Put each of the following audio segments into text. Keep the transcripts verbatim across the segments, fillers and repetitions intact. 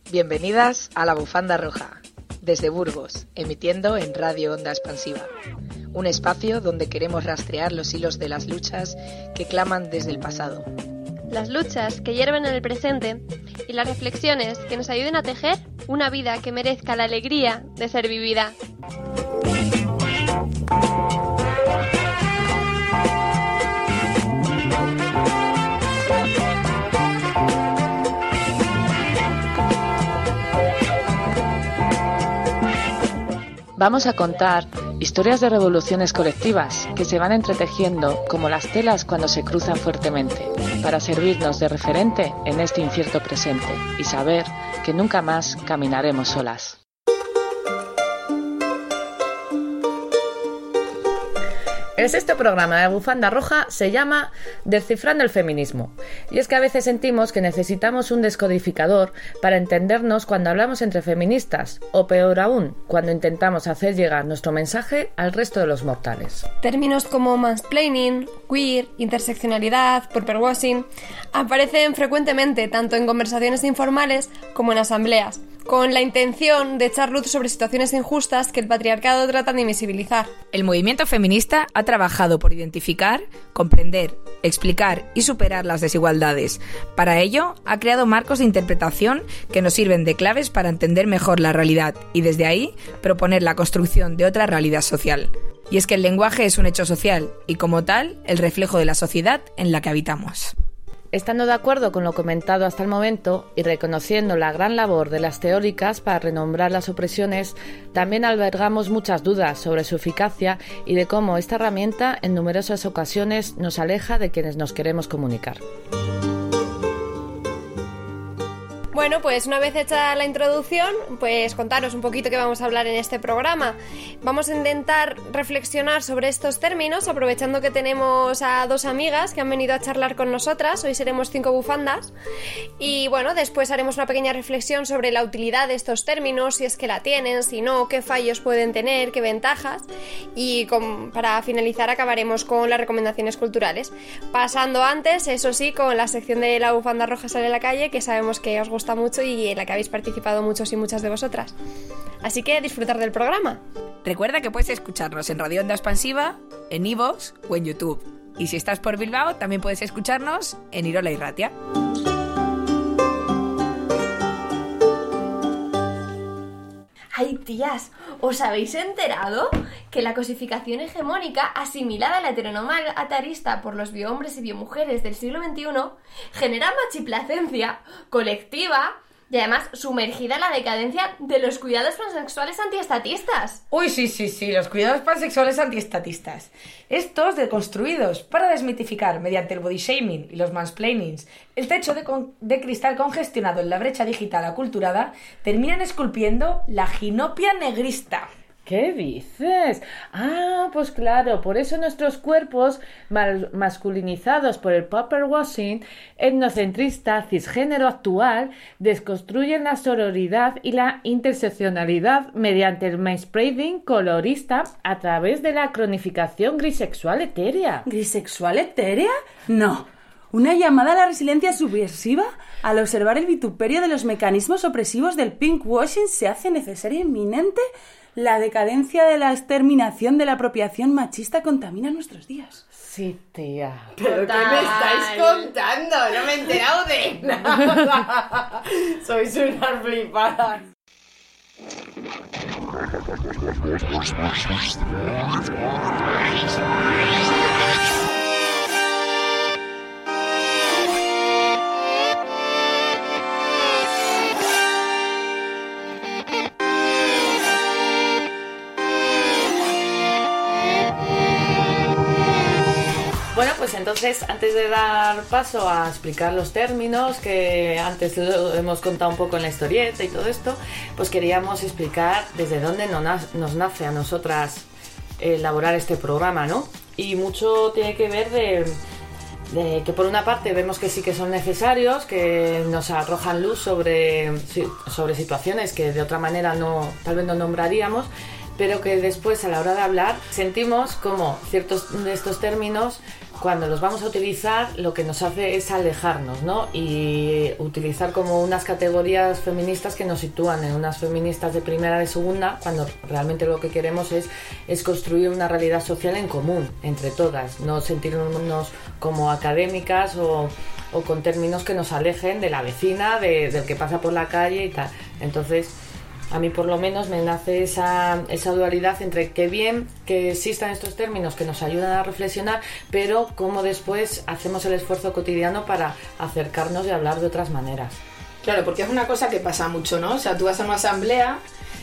Bienvenidas a La Bufanda Roja, desde Burgos, emitiendo en Radio Onda Expansiva. Un espacio donde queremos rastrear los hilos de las luchas que claman desde el pasado. Las luchas que hierven en el presente y las reflexiones que nos ayuden a tejer una vida que merezca la alegría de ser vivida. Vamos a contar historias de revoluciones colectivas que se van entretejiendo como las telas cuando se cruzan fuertemente, para servirnos de referente en este incierto presente y saber que nunca más caminaremos solas. El sexto programa de Bufanda Roja se llama Descifrando el feminismo. Y es que a veces sentimos que necesitamos un descodificador para entendernos cuando hablamos entre feministas, o peor aún, cuando intentamos hacer llegar nuestro mensaje al resto de los mortales. Términos como mansplaining, queer, interseccionalidad, purplewashing aparecen frecuentemente tanto en conversaciones informales como en asambleas, con la intención de echar luz sobre situaciones injustas que el patriarcado trata de invisibilizar. El movimiento feminista ha trabajado por identificar, comprender, explicar y superar las desigualdades. Para ello, ha creado marcos de interpretación que nos sirven de claves para entender mejor la realidad y desde ahí proponer la construcción de otra realidad social. Y es que el lenguaje es un hecho social y como tal, el reflejo de la sociedad en la que habitamos. Estando de acuerdo con lo comentado hasta el momento y reconociendo la gran labor de las teóricas para renombrar las opresiones, también albergamos muchas dudas sobre su eficacia y de cómo esta herramienta en numerosas ocasiones nos aleja de quienes nos queremos comunicar. Bueno, pues una vez hecha la introducción, pues contaros un poquito qué vamos a hablar en este programa. Vamos a intentar reflexionar sobre estos términos, aprovechando que tenemos a dos amigas que han venido a charlar con nosotras. Hoy seremos cinco bufandas. Y bueno, después haremos una pequeña reflexión sobre la utilidad de estos términos, si es que la tienen, si no, qué fallos pueden tener, qué ventajas. Y con, para finalizar acabaremos con las recomendaciones culturales. Pasando antes, eso sí, con la sección de La Bufanda Roja Sale a la Calle, que sabemos que os gusta mucho y en la que habéis participado muchos y muchas de vosotras. Así que disfrutar del programa. Recuerda que puedes escucharnos en Radio Onda Expansiva, en iVoox o en YouTube. Y si estás por Bilbao, también puedes escucharnos en Irola y Ratia. ¡Ay, tías! ¿Os habéis enterado que la cosificación hegemónica asimilada a la heteronormal atarista por los biohombres y biomujeres del siglo veintiuno genera machiplacencia colectiva y además sumergida en la decadencia de los cuidados pansexuales antiestatistas? Uy, sí, sí, sí, los cuidados pansexuales antiestatistas. Estos deconstruidos para desmitificar mediante el body shaming y los mansplainings el techo de, con- de cristal congestionado en la brecha digital aculturada, terminan esculpiendo la ginopia negrista. ¿Qué dices? Ah, pues claro, por eso nuestros cuerpos mal- masculinizados por el purplewashing etnocentrista cisgénero actual desconstruyen la sororidad y la interseccionalidad mediante el mansplaining colorista a través de la cronificación grisexual etérea. ¿Grisexual etérea? No. Una llamada a la resiliencia subversiva al observar el vituperio de los mecanismos opresivos del pinkwashing se hace necesaria e inminente. La decadencia de la exterminación de la apropiación machista contamina nuestros días. Sí, tía. ¿Pero qué me estáis contando? No me he enterado de nada. Sois unas flipadas. Bueno, pues entonces, antes de dar paso a explicar los términos, que antes lo hemos contado un poco en la historieta y todo esto, pues queríamos explicar desde dónde nos nace a nosotras elaborar este programa, ¿no? Y mucho tiene que ver de, de que por una parte vemos que sí que son necesarios, que nos arrojan luz sobre, sobre situaciones que de otra manera no, tal vez no nombraríamos, pero que después a la hora de hablar sentimos como ciertos de estos términos cuando los vamos a utilizar lo que nos hace es alejarnos, ¿no? Y utilizar como unas categorías feministas que nos sitúan en unas feministas de primera, de segunda, cuando realmente lo que queremos es, es construir una realidad social en común, entre todas, no sentirnos como académicas o, o con términos que nos alejen de la vecina, de, del que pasa por la calle y tal. Entonces, a mí por lo menos me nace esa, esa dualidad entre qué bien que existan estos términos que nos ayudan a reflexionar, pero cómo después hacemos el esfuerzo cotidiano para acercarnos y hablar de otras maneras. Claro, porque es una cosa que pasa mucho, ¿no? O sea, tú vas a una asamblea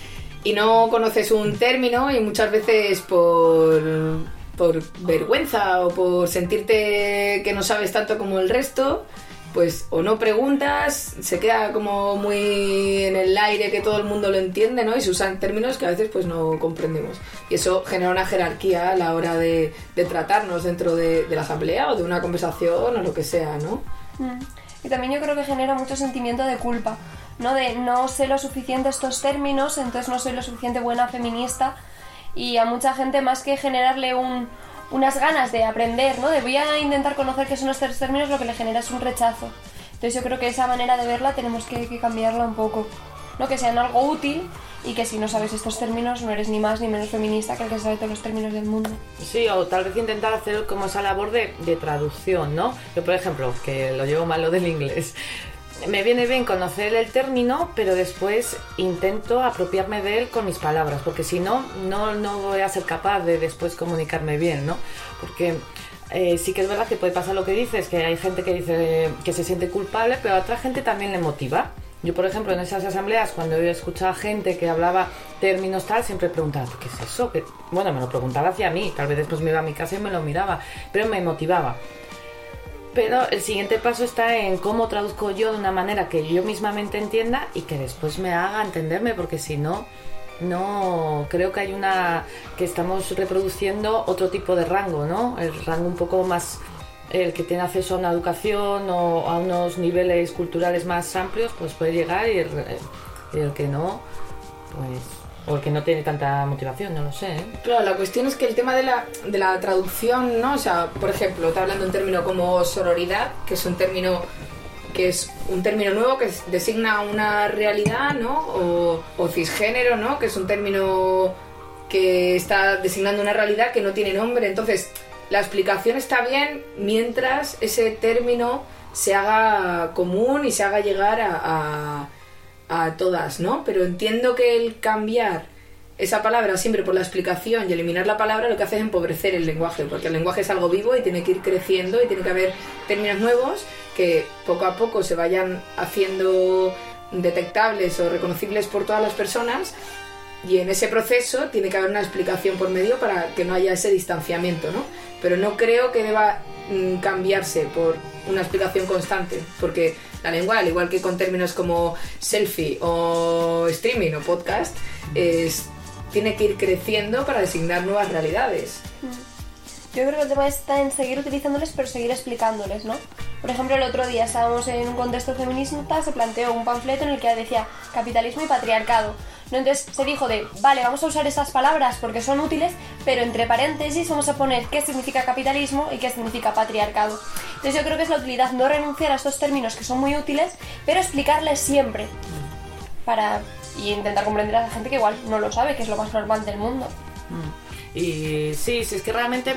y no conoces un término y muchas veces por, por vergüenza o por sentirte que no sabes tanto como el resto, pues o no preguntas, se queda como muy en el aire que todo el mundo lo entiende, ¿no? Y se usan términos que a veces pues no comprendemos. Y eso genera una jerarquía a la hora de, de tratarnos dentro de, de la asamblea o de una conversación o lo que sea, ¿no? Mm. Y también yo creo que genera mucho sentimiento de culpa, ¿no? De no sé lo suficiente estos términos, entonces no soy lo suficiente buena feminista, y a mucha gente más que generarle un... unas ganas de aprender, ¿no? De voy a intentar conocer qué son estos términos, lo que le genera es un rechazo. Entonces yo creo que esa manera de verla tenemos que, que cambiarla un poco, ¿no? Que sean algo útil y que si no sabes estos términos no eres ni más ni menos feminista que el que sabe todos los términos del mundo. Sí, o tal vez intentar hacer como esa labor de, de traducción, ¿no? Yo, por ejemplo, que lo llevo mal lo del inglés, me viene bien conocer el término, pero después intento apropiarme de él con mis palabras, porque si no, no, no voy a ser capaz de después comunicarme bien, ¿no? Porque eh, sí que es verdad que puede pasar lo que dices, que hay gente que dice que se siente culpable, pero a otra gente también le motiva. Yo, por ejemplo, en esas asambleas, cuando yo escuchaba gente que hablaba términos tal, siempre preguntaba, ¿qué es eso? Que, bueno, me lo preguntaba hacia mí, tal vez después me iba a mi casa y me lo miraba, pero me motivaba. Pero el siguiente paso está en cómo traduzco yo de una manera que yo mismamente entienda y que después me haga entenderme, porque si no, no creo que hay una que estamos reproduciendo otro tipo de rango, ¿no? El rango un poco más, el que tiene acceso a una educación o a unos niveles culturales más amplios, pues puede llegar, y el, y el que no, pues... o el que no tiene tanta motivación, no lo sé, ¿eh? Claro, la cuestión es que el tema de la, de la traducción, ¿no? O sea, por ejemplo, está hablando un término como sororidad, que es un término que es un término nuevo que designa una realidad, ¿no? O, o cisgénero, ¿no? Que es un término que está designando una realidad que no tiene nombre. Entonces, la explicación está bien mientras ese término se haga común y se haga llegar a... a a todas, ¿no? Pero entiendo que el cambiar esa palabra siempre por la explicación y eliminar la palabra lo que hace es empobrecer el lenguaje, porque el lenguaje es algo vivo y tiene que ir creciendo y tiene que haber términos nuevos que poco a poco se vayan haciendo detectables o reconocibles por todas las personas, y en ese proceso tiene que haber una explicación por medio para que no haya ese distanciamiento, ¿no? Pero no creo que deba mm, cambiarse por una explicación constante, porque la lengua, al igual que con términos como selfie o streaming o podcast, es, tiene que ir creciendo para designar nuevas realidades. Yo creo que el tema está en seguir utilizándoles, pero seguir explicándoles, ¿no? Por ejemplo, el otro día estábamos en un contexto feminista, se planteó un panfleto en el que decía capitalismo y patriarcado, ¿no? Entonces se dijo de, vale, vamos a usar estas palabras porque son útiles, pero entre paréntesis vamos a poner qué significa capitalismo y qué significa patriarcado. Entonces yo creo que es la utilidad no renunciar a estos términos que son muy útiles, pero explicarles siempre para y intentar comprender a la gente que igual no lo sabe, que es lo más normal del mundo. Y sí, sí, es que realmente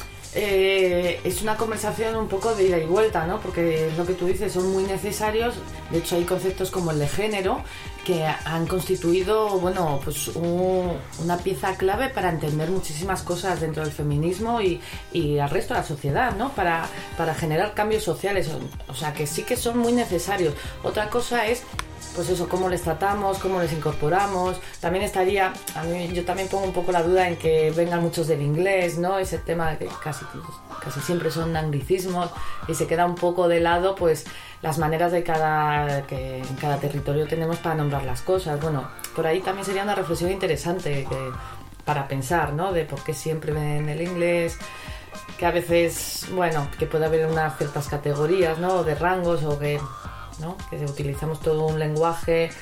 eh, es una conversación un poco de ida y vuelta, ¿no? Porque es lo que tú dices, son muy necesarios. De hecho, hay conceptos como el de género que han constituido, bueno, pues un, una pieza clave para entender muchísimas cosas dentro del feminismo y, y al resto de la sociedad, ¿no? Para, para generar cambios sociales. O sea, que sí que son muy necesarios. Otra cosa es, pues eso, cómo les tratamos, cómo les incorporamos. También estaría, a mí, yo también pongo un poco la duda en que vengan muchos del inglés, ¿no? Ese tema de que casi, casi siempre son anglicismos y se queda un poco de lado, pues, las maneras de cada, que en cada territorio tenemos para nombrar las cosas. Bueno, por ahí también sería una reflexión interesante que, para pensar, ¿no? De por qué siempre ven el inglés, que a veces, bueno, que puede haber unas ciertas categorías, ¿no? De rangos o que... ¿no? Que utilizamos todo un lenguaje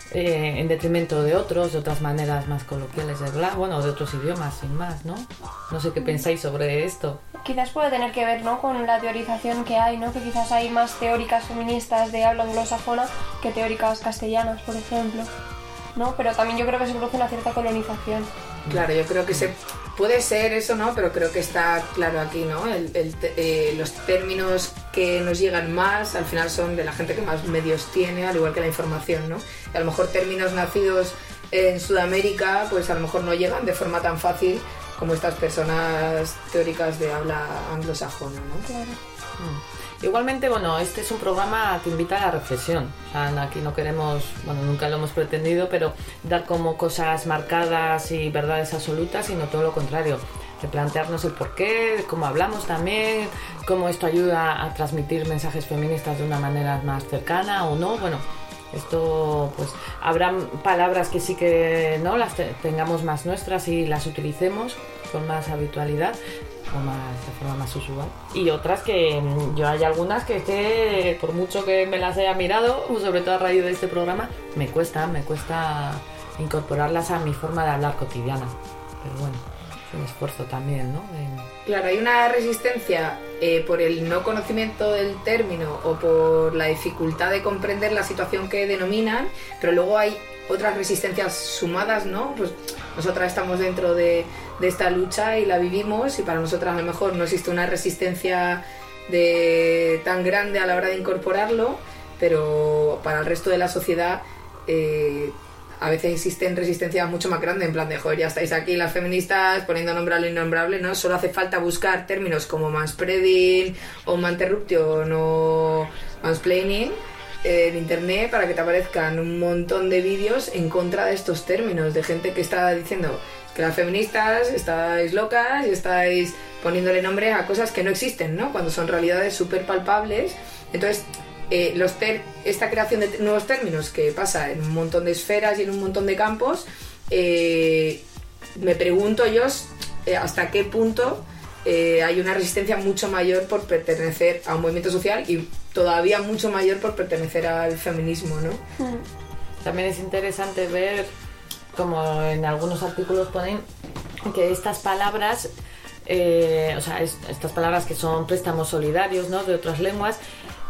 eh, en detrimento de otros, de otras maneras más coloquiales de hablar, bueno, de otros idiomas, sin más, ¿no? No sé qué pensáis sobre esto. Quizás puede tener que ver, ¿no?, con la teorización que hay, ¿no? Que quizás hay más teóricas feministas de habla anglosajona que teóricas castellanas, por ejemplo, ¿no? Pero también yo creo que se produce una cierta colonización. Claro, yo creo que se puede ser eso, ¿no? Pero creo que está claro aquí, ¿no? El, el, eh, los términos que nos llegan más al final son de la gente que más medios tiene, al igual que la información, ¿no? Y a lo mejor términos nacidos en Sudamérica, pues a lo mejor no llegan de forma tan fácil como estas personas teóricas de habla anglosajona, ¿no? Claro. Mm. Igualmente, bueno, este es un programa que invita a la reflexión. O sea, aquí no queremos, bueno, nunca lo hemos pretendido, pero dar como cosas marcadas y verdades absolutas, sino todo lo contrario. De plantearnos el porqué, cómo hablamos también, cómo esto ayuda a transmitir mensajes feministas de una manera más cercana o no. Bueno, esto, pues, habrá palabras que sí que no las te- tengamos más nuestras y las utilicemos con más habitualidad o más, de forma más usual, y otras que yo hay algunas que, que por mucho que me las haya mirado, sobre todo a raíz de este programa, me cuesta, me cuesta incorporarlas a mi forma de hablar cotidiana, pero bueno, es un esfuerzo también, ¿no? De... Claro, hay una resistencia eh, por el no conocimiento del término o por la dificultad de comprender la situación que denominan, pero luego hay otras resistencias sumadas, ¿no? Pues nosotras estamos dentro de, de esta lucha y la vivimos, y para nosotras a lo mejor no existe una resistencia de, tan grande a la hora de incorporarlo, pero para el resto de la sociedad eh, a veces existen resistencias mucho más grandes, en plan de, joder, ya estáis aquí las feministas poniendo nombre a lo innombrable, ¿no? Solo hace falta buscar términos como manspreading o manterruption o mansplaining en internet para que te aparezcan un montón de vídeos en contra de estos términos, de gente que está diciendo que las feministas estáis locas y estáis poniéndole nombre a cosas que no existen, ¿no? Cuando son realidades súper palpables. Entonces, eh, los ter- esta creación de t- nuevos términos que pasa en un montón de esferas y en un montón de campos, eh, me pregunto yo eh, hasta qué punto eh, hay una resistencia mucho mayor por pertenecer a un movimiento social y todavía mucho mayor por pertenecer al feminismo, ¿no? También es interesante ver, como en algunos artículos ponen, que estas palabras, eh, o sea, es, estas palabras que son préstamos solidarios, ¿no?, de otras lenguas,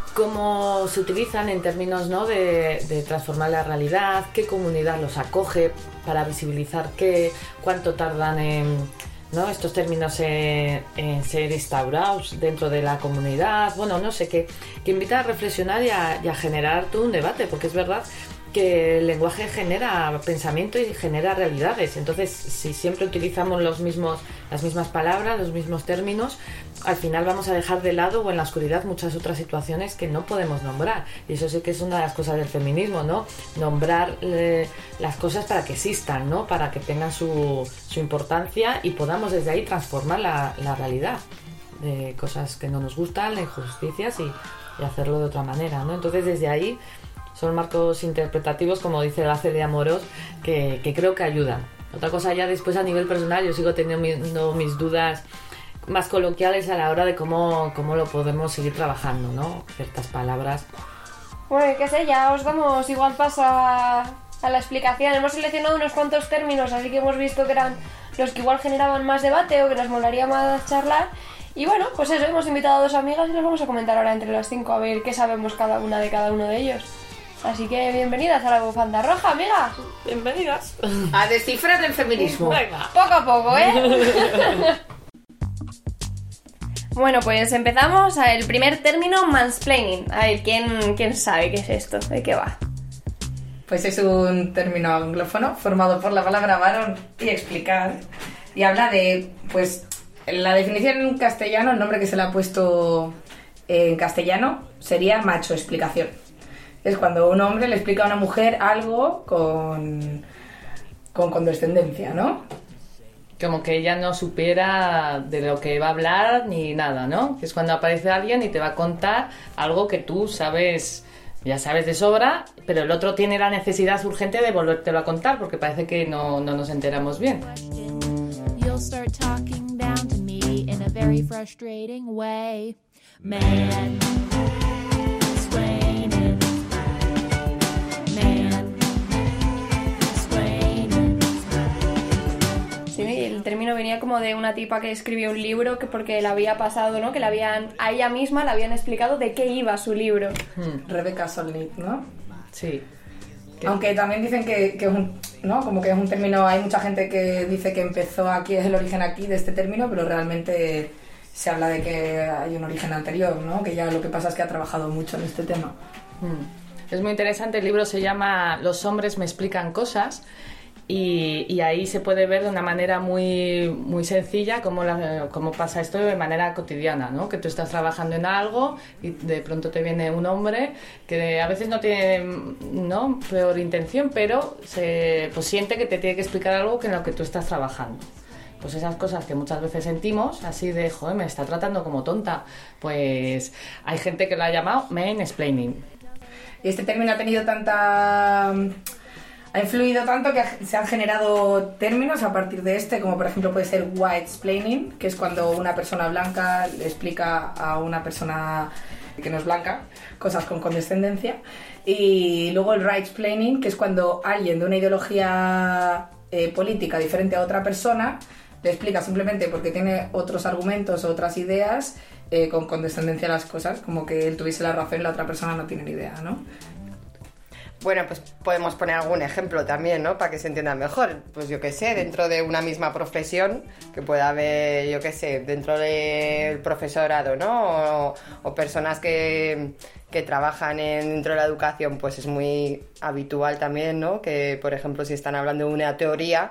cómo se utilizan en términos, ¿no?, de, de transformar la realidad, qué comunidad los acoge para visibilizar qué, cuánto tardan en, ¿no?, estos términos en, en ser instaurados dentro de la comunidad. Bueno, no sé, que, que invita a reflexionar y a, y a generar todo un debate, porque es verdad que el lenguaje genera pensamiento y genera realidades. Entonces, si siempre utilizamos los mismos, las mismas palabras, los mismos términos, al final vamos a dejar de lado o en la oscuridad muchas otras situaciones que no podemos nombrar. Y eso sí que es una de las cosas del feminismo, ¿no? Nombrar eh, las cosas para que existan, ¿no? Para que tengan su, su importancia y podamos desde ahí transformar la, la realidad de cosas que no nos gustan, de injusticias, y, y hacerlo de otra manera, ¿no? Entonces, desde ahí son marcos interpretativos, como dice la Celia Moros, que, que creo que ayudan. Otra cosa ya después a nivel personal, yo sigo teniendo mis dudas más coloquiales a la hora de cómo, cómo lo podemos seguir trabajando, ¿no? Ciertas palabras. Bueno, qué sé, ya os damos igual paso a, a la explicación. Hemos seleccionado unos cuantos términos, así que hemos visto que eran los que igual generaban más debate o que nos molaría más charlar. Y bueno, pues eso, hemos invitado a dos amigas y nos vamos a comentar ahora entre las cinco a ver qué sabemos cada una de cada uno de ellos. Así que bienvenidas a la bufanda roja, amigas. Bienvenidas. A descifrar el feminismo. Venga. Poco a poco, ¿eh? Bueno, pues empezamos. El primer término, mansplaining. A ver, ¿quién, quién sabe qué es esto? ¿De qué va? Pues es un término anglófono formado por la palabra varón y explicar. Y habla de, pues, la definición en castellano, el nombre que se le ha puesto en castellano sería macho explicación. Es cuando un hombre le explica a una mujer algo con, con condescendencia, ¿no? Como que ella no supiera de lo que va a hablar ni nada, ¿no? Que es cuando aparece alguien y te va a contar algo que tú sabes, ya sabes de sobra, pero el otro tiene la necesidad urgente de volvértelo a contar porque parece que no, no nos enteramos bien. You'll start talking down to me in a very frustrating way. Man. término venía como de una tipa que escribió un libro que porque le había pasado, ¿no? Que le habían, a ella misma le habían explicado de qué iba su libro. Hmm. Rebecca Solnit, ¿no? Sí. Que... Aunque también dicen que, que es un, ¿no? Como que es un término, hay mucha gente que dice que empezó aquí, es el origen aquí de este término, pero realmente se habla de que hay un origen anterior, ¿no? Que ya lo que pasa es que ha trabajado mucho en este tema. Hmm. Es muy interesante, el libro se llama Los hombres me explican cosas. Y, y ahí se puede ver de una manera muy, muy sencilla cómo, la, cómo pasa esto de manera cotidiana, ¿no? Que tú estás trabajando en algo y de pronto te viene un hombre que a veces no tiene, ¿no?, peor intención, pero se, pues siente que te tiene que explicar algo que en lo que tú estás trabajando. Pues esas cosas que muchas veces sentimos, así de, joder, me está tratando como tonta, pues hay gente que lo ha llamado mansplaining. Y este término ha tenido tanta... ha influido tanto que se han generado términos a partir de este, como por ejemplo puede ser whitesplaining, que es cuando una persona blanca le explica a una persona que no es blanca cosas con condescendencia, y luego el rightsplaining, que es cuando alguien de una ideología eh, política diferente a otra persona le explica simplemente porque tiene otros argumentos o otras ideas eh, con condescendencia a las cosas, como que él tuviese la razón y la otra persona no tiene ni idea, ¿no? Bueno, pues podemos poner algún ejemplo también, ¿no? Para que se entienda mejor. Pues yo qué sé, dentro de una misma profesión, que pueda haber, yo qué sé, dentro del profesorado, ¿no? O, o personas que, que trabajan en, dentro de la educación, pues es muy habitual también, ¿no? Que, por ejemplo, si están hablando de una teoría,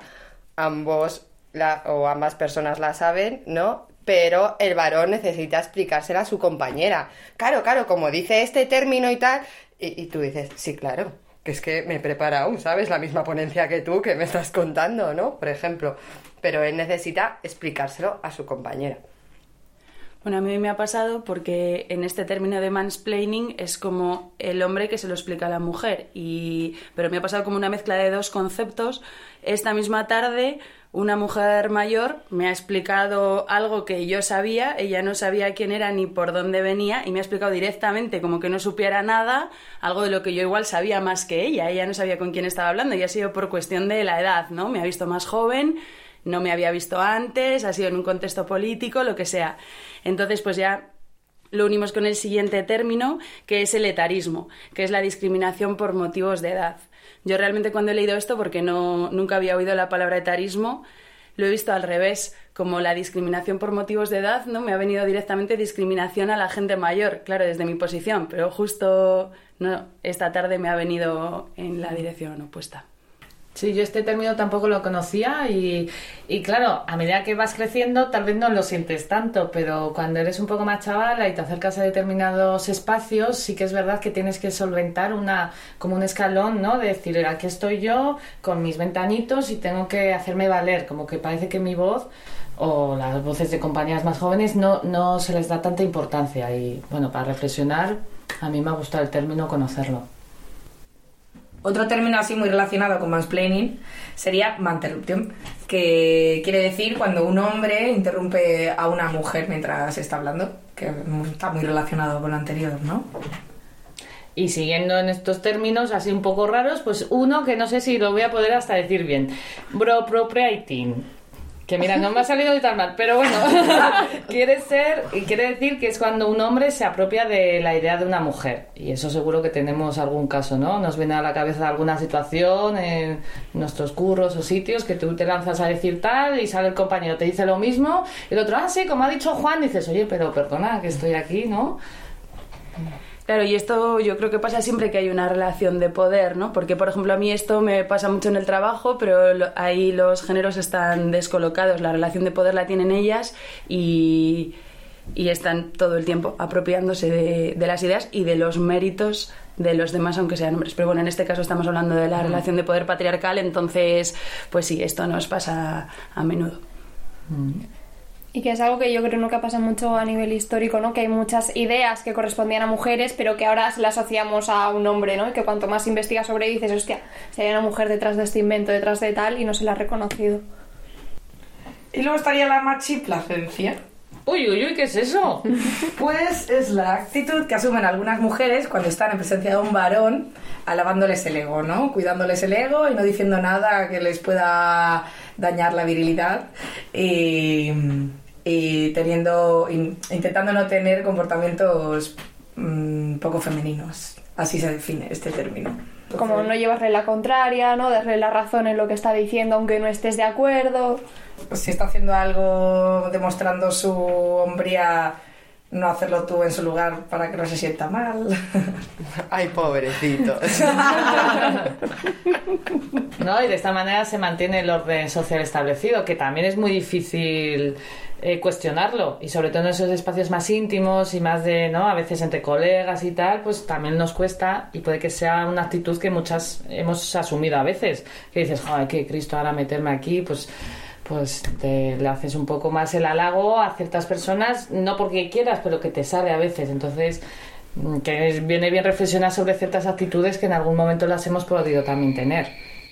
ambos la, o ambas personas la saben, ¿no? Pero el varón necesita explicársela a su compañera. Claro, claro, como dice este término y tal... Y, y tú dices, sí, claro, que es que me he preparado, ¿sabes? La misma ponencia que tú, que me estás contando, ¿no? Por ejemplo. Pero él necesita explicárselo a su compañera. Bueno, a mí me ha pasado porque en este término de mansplaining es como el hombre que se lo explica a la mujer. Y... pero me ha pasado como una mezcla de dos conceptos. Esta misma tarde... una mujer mayor me ha explicado algo que yo sabía, ella no sabía quién era ni por dónde venía y me ha explicado directamente como que no supiera nada, algo de lo que yo igual sabía más que ella, ella no sabía con quién estaba hablando y ha sido por cuestión de la edad, ¿no? Me ha visto más joven, no me había visto antes, ha sido en un contexto político, lo que sea. Entonces pues ya lo unimos con el siguiente término, que es el etarismo, que es la discriminación por motivos de edad. Yo realmente cuando he leído esto, porque no, nunca había oído la palabra etarismo, lo he visto al revés, como la discriminación por motivos de edad, ¿no? Me ha venido directamente discriminación a la gente mayor, claro, desde mi posición, pero justo no, esta tarde me ha venido en la dirección opuesta. Sí, yo este término tampoco lo conocía y, y claro, a medida que vas creciendo tal vez no lo sientes tanto, pero cuando eres un poco más chavala y te acercas a determinados espacios, sí que es verdad que tienes que solventar una como un escalón, ¿no? De decir, aquí estoy yo con mis veinte añitos y tengo que hacerme valer, como que parece que mi voz o las voces de compañeras más jóvenes no, no se les da tanta importancia y bueno, para reflexionar, a mí me ha gustado el término, conocerlo. Otro término así muy relacionado con mansplaining sería manterruption, que quiere decir cuando un hombre interrumpe a una mujer mientras está hablando, que está muy relacionado con lo anterior, ¿no? Y siguiendo en estos términos así un poco raros, pues uno que no sé si lo voy a poder hasta decir bien, bropropriating. Que mira, no me ha salido de tan mal, pero bueno, quiere ser, y quiere decir que es cuando un hombre se apropia de la idea de una mujer. Y eso seguro que tenemos algún caso, ¿no? Nos viene a la cabeza alguna situación en nuestros curros o sitios que tú te lanzas a decir tal y sale el compañero, te dice lo mismo, y el otro, ah, sí, como ha dicho Juan, dices, oye, pero perdona, que estoy aquí, ¿no? Claro, y esto yo creo que pasa siempre que hay una relación de poder, ¿no? Porque, por ejemplo, a mí esto me pasa mucho en el trabajo, pero lo, ahí los géneros están descolocados, la relación de poder la tienen ellas y, y están todo el tiempo apropiándose de, de las ideas y de los méritos de los demás, aunque sean hombres. Pero bueno, en este caso estamos hablando de la mm. relación de poder patriarcal, entonces, pues sí, esto nos pasa a menudo. Mm. Y que es algo que yo creo ¿no? que pasa mucho a nivel histórico, ¿no? Que hay muchas ideas que correspondían a mujeres, pero que ahora las asociamos a un hombre, ¿no? Y que cuanto más investigas sobre dices, hostia, si hay una mujer detrás de este invento, detrás de tal, y no se la ha reconocido. Y luego estaría la machiplacencia. Uy, uy, uy, ¿qué es eso? Pues es la actitud que asumen algunas mujeres cuando están en presencia de un varón, alabándoles el ego, ¿no? Cuidándoles el ego y no diciendo nada que les pueda dañar la virilidad y, y teniendo, in, intentando no tener comportamientos mmm, poco femeninos. Así se define este término. Como no llevarle la contraria, ¿no? Darle la razón en lo que está diciendo aunque no estés de acuerdo. Pues si está haciendo algo demostrando su hombría, no hacerlo tú en su lugar para que no se sienta mal. Ay, pobrecito. No, y de esta manera se mantiene el orden social establecido, que también es muy difícil eh, cuestionarlo, y sobre todo en esos espacios más íntimos y más de, ¿no? A veces entre colegas y tal, pues también nos cuesta, y puede que sea una actitud que muchas hemos asumido a veces, que dices, joder, que Cristo, ahora meterme aquí, pues pues te le haces un poco más el halago a ciertas personas, no porque quieras, pero que te sale a veces. Entonces, que es, viene bien reflexionar sobre ciertas actitudes que en algún momento las hemos podido también tener.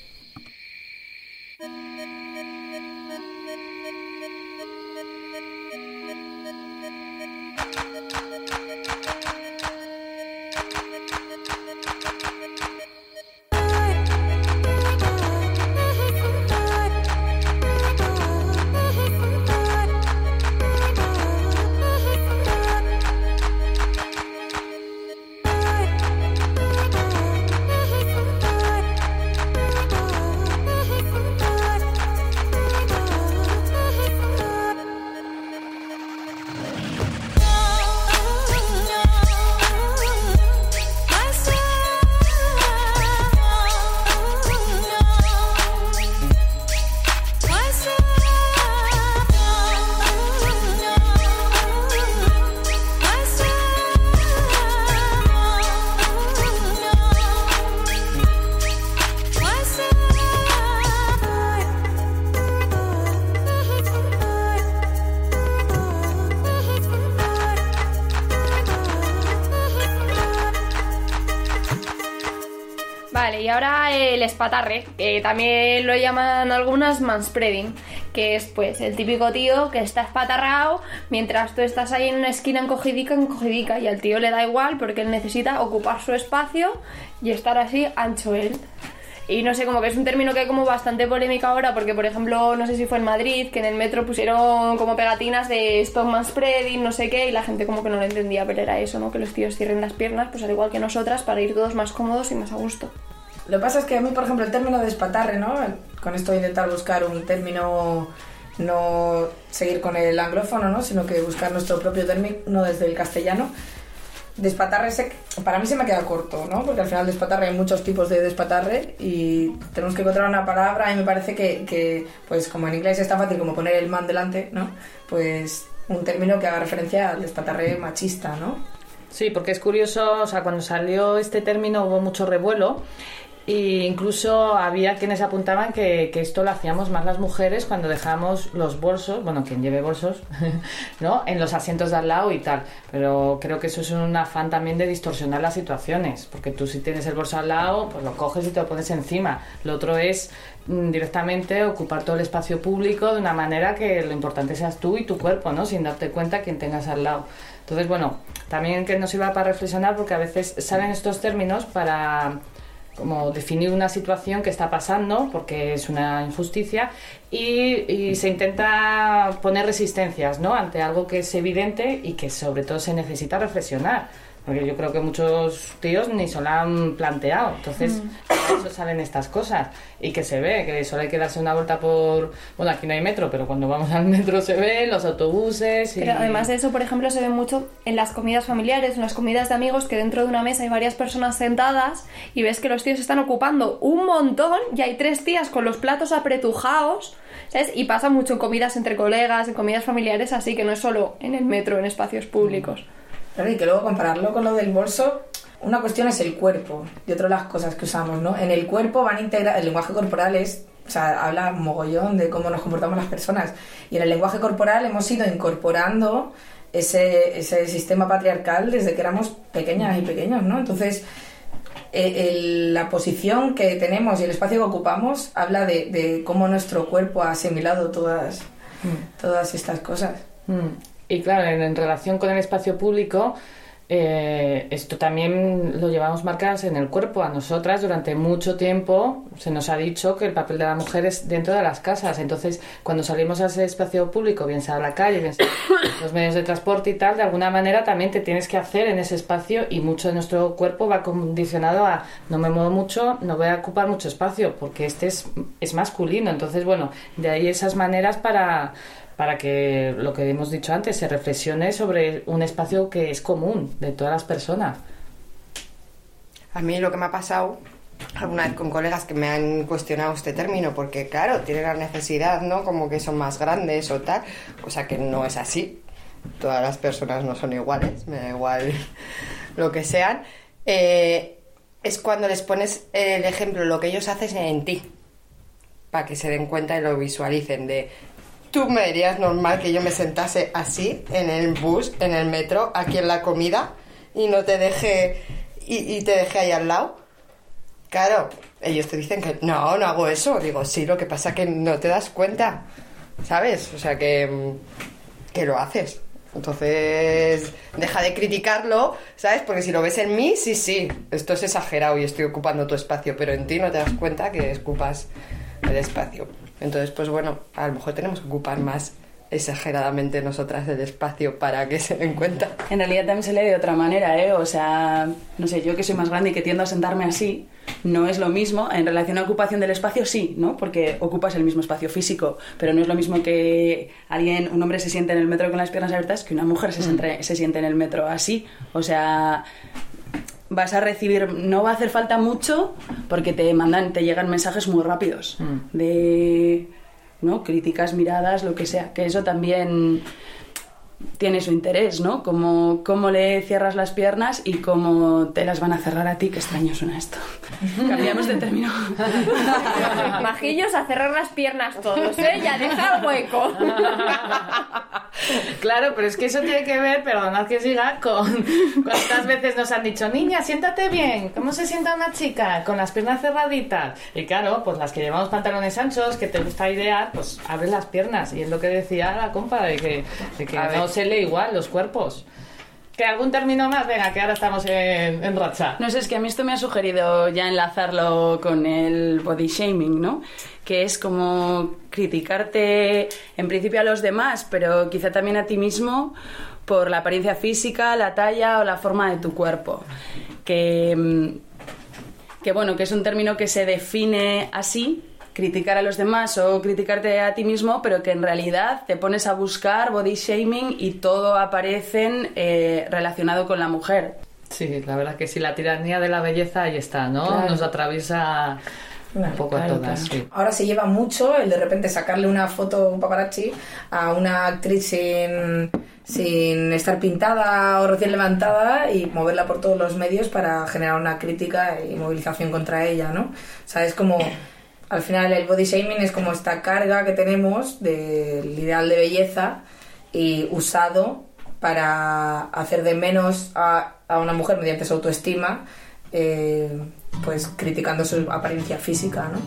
Vale, y ahora el espatarre, que también lo llaman algunas manspreading, que es pues el típico tío que está espatarrado mientras tú estás ahí en una esquina encogidica, encogidica, y al tío le da igual porque él necesita ocupar su espacio y estar así ancho él. Y no sé, como que es un término que hay como bastante polémica ahora, porque por ejemplo, no sé si fue en Madrid, que en el metro pusieron como pegatinas de stop manspreading, no sé qué, y la gente como que no lo entendía, pero era eso, ¿no? Que los tíos cierren las piernas, pues al igual que nosotras, para ir todos más cómodos y más a gusto. Lo que pasa es que a mí, por ejemplo, el término de espatarre, ¿no? Con esto de intentar buscar un término, no seguir con el anglófono, ¿no? Sino que buscar nuestro propio término desde el castellano. Despatarre, se, para mí se me queda corto, ¿no? Porque al final despatarre hay muchos tipos de despatarre y tenemos que encontrar una palabra, y me parece que, que, pues como en inglés es tan fácil como poner el man delante, ¿no? Pues un término que haga referencia al despatarre machista, ¿no? Sí, porque es curioso, o sea, cuando salió este término hubo mucho revuelo. E incluso había quienes apuntaban que, que esto lo hacíamos más las mujeres cuando dejamos los bolsos, bueno, quien lleve bolsos, ¿no? En los asientos de al lado y tal. Pero creo que eso es un afán también de distorsionar las situaciones, porque tú si tienes el bolso al lado, pues lo coges y te lo pones encima. Lo otro es mm, directamente ocupar todo el espacio público de una manera que lo importante seas tú y tu cuerpo, ¿no? Sin darte cuenta quién tengas al lado. Entonces, bueno, también que nos sirva para reflexionar, porque a veces salen estos términos para como definir una situación que está pasando porque es una injusticia, y, y se intenta poner resistencias, ¿no? Ante algo que es evidente y que sobre todo se necesita reflexionar, porque yo creo que muchos tíos ni se lo han planteado. Entonces mm. por eso salen estas cosas, y que se ve que solo hay que darse una vuelta por, bueno, aquí no hay metro, pero cuando vamos al metro se ve, los autobuses y... Pero además de eso, por ejemplo, se ve mucho en las comidas familiares, en las comidas de amigos, que dentro de una mesa hay varias personas sentadas y ves que los tíos están ocupando un montón y hay tres tías con los platos apretujados, ¿sabes? Y pasa mucho en comidas entre colegas, en comidas familiares, así que no es solo en el metro, en espacios públicos. Mm. Claro, y que luego compararlo con lo del bolso, una cuestión es el cuerpo y otra las cosas que usamos, ¿no? En el cuerpo van a integrar, el lenguaje corporal es, o sea, habla mogollón de cómo nos comportamos las personas, y en el lenguaje corporal hemos ido incorporando ese, ese sistema patriarcal desde que éramos pequeñas y pequeños, ¿no? Entonces, eh, el, la posición que tenemos y el espacio que ocupamos habla de, de cómo nuestro cuerpo ha asimilado todas, mm. todas estas cosas. Mm. Y claro, en, en relación con el espacio público, eh, esto también lo llevamos marcadas en el cuerpo. A nosotras durante mucho tiempo se nos ha dicho que el papel de la mujer es dentro de las casas. Entonces, cuando salimos a ese espacio público, bien sea a la calle, bien sea los medios de transporte y tal, de alguna manera también te tienes que hacer en ese espacio, y mucho de nuestro cuerpo va condicionado a no me muevo mucho, no voy a ocupar mucho espacio, porque este es, es masculino. Entonces, bueno, de ahí esas maneras para... para que, lo que hemos dicho antes, se reflexione sobre un espacio que es común de todas las personas. A mí lo que me ha pasado alguna vez con colegas que me han cuestionado este término, porque claro, tienen la necesidad, ¿no? Como que son más grandes o tal, cosa que no es así. Todas las personas no son iguales, me da igual lo que sean. Eh, es cuando les pones el ejemplo, lo que ellos hacen en ti, para que se den cuenta y lo visualicen de... ¿Tú me dirías normal que yo me sentase así en el bus, en el metro, aquí en la comida y no te deje y, y te deje ahí al lado? Claro, ellos te dicen que no, no hago eso. Digo, sí, lo que pasa es que no te das cuenta, ¿sabes? O sea, que, que lo haces. Entonces, deja de criticarlo, ¿sabes? Porque si lo ves en mí, sí, sí, esto es exagerado y estoy ocupando tu espacio, pero en ti no te das cuenta que ocupas el espacio. Entonces, pues bueno, a lo mejor tenemos que ocupar más exageradamente nosotras el espacio para que se den cuenta. En realidad también se lee de otra manera, ¿eh? O sea, no sé, yo que soy más grande y que tiendo a sentarme así, no es lo mismo. En relación a ocupación del espacio, sí, ¿no? Porque ocupas el mismo espacio físico, pero no es lo mismo que alguien, un hombre se siente en el metro con las piernas abiertas que una mujer se, siente, se siente en el metro así. O sea... vas a recibir, no va a hacer falta mucho porque te mandan, te llegan mensajes muy rápidos mm. de, ¿no? Críticas, miradas, lo que sea, que eso también tiene su interés, ¿no? Como cómo le cierras las piernas y cómo te las van a cerrar a ti. Qué extraño suena esto. Cambiamos de término. Majillos a cerrar las piernas todos, ¿eh? Ya deja el hueco. Claro, pero es que eso tiene que ver, perdonad que siga, con cuántas veces nos han dicho, niña, siéntate bien, ¿cómo se sienta una chica? Con las piernas cerraditas. Y claro, pues las que llevamos pantalones anchos, que te gusta idear, pues abres las piernas. Y es lo que decía la compa, de que, de que no se lee igual los cuerpos. ¿Que algún término más? Venga, que ahora estamos en, en racha. No sé, es que a mí esto me ha sugerido ya enlazarlo con el body shaming, ¿no? Que es como criticarte en principio a los demás, pero quizá también a ti mismo por la apariencia física, la talla o la forma de tu cuerpo. Que, que bueno, que es un término que se define así, criticar a los demás o criticarte a ti mismo, pero que en realidad te pones a buscar body shaming y todo aparecen eh, relacionado con la mujer. Sí, la verdad que sí, la tiranía de la belleza ahí está, ¿no? Claro. Nos atraviesa un poco claro, a todas. Claro. Sí. Ahora se lleva mucho el de repente sacarle una foto, un paparazzi, a una actriz sin, sin estar pintada o recién levantada y moverla por todos los medios para generar una crítica y movilización contra ella, ¿no? O sea, es como... Al final el body shaming es como esta carga que tenemos del ideal de belleza y usado para hacer de menos a, a una mujer mediante su autoestima, eh, pues criticando su apariencia física, ¿no?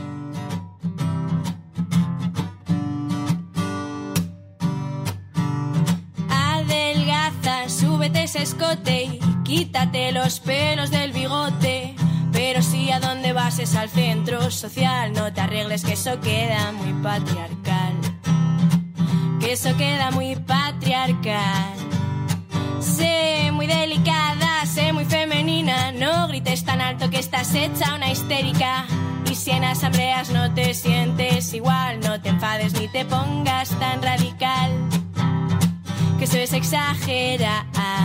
Adelgaza, súbete ese escote y quítate los pelos del bigote. Pero si a dónde vas es al centro social, no te arregles que eso queda muy patriarcal. Que eso queda muy patriarcal. Sé muy delicada, sé muy femenina, no grites tan alto que estás hecha una histérica. Y si en asambleas no te sientes igual, no te enfades ni te pongas tan radical. Que eso es exagerar.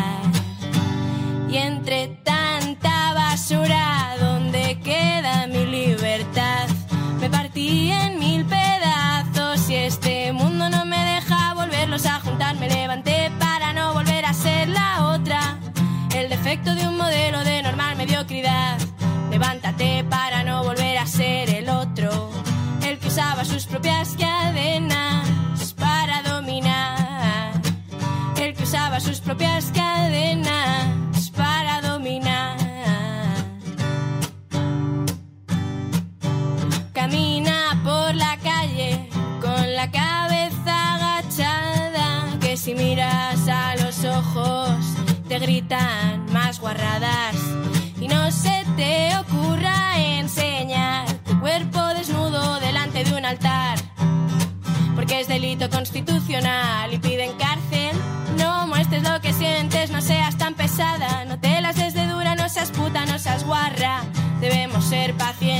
Y entre tanta basura, ¿dónde queda mi libertad? Me partí en mil pedazos y este mundo no me deja volverlos a juntar. Me levanté para no volver a ser la otra, el defecto de un modelo de normal mediocridad. Levántate para no volver a ser el otro, el que usaba sus propias cadenas para dominar. El que usaba sus propias cadenas para dominar.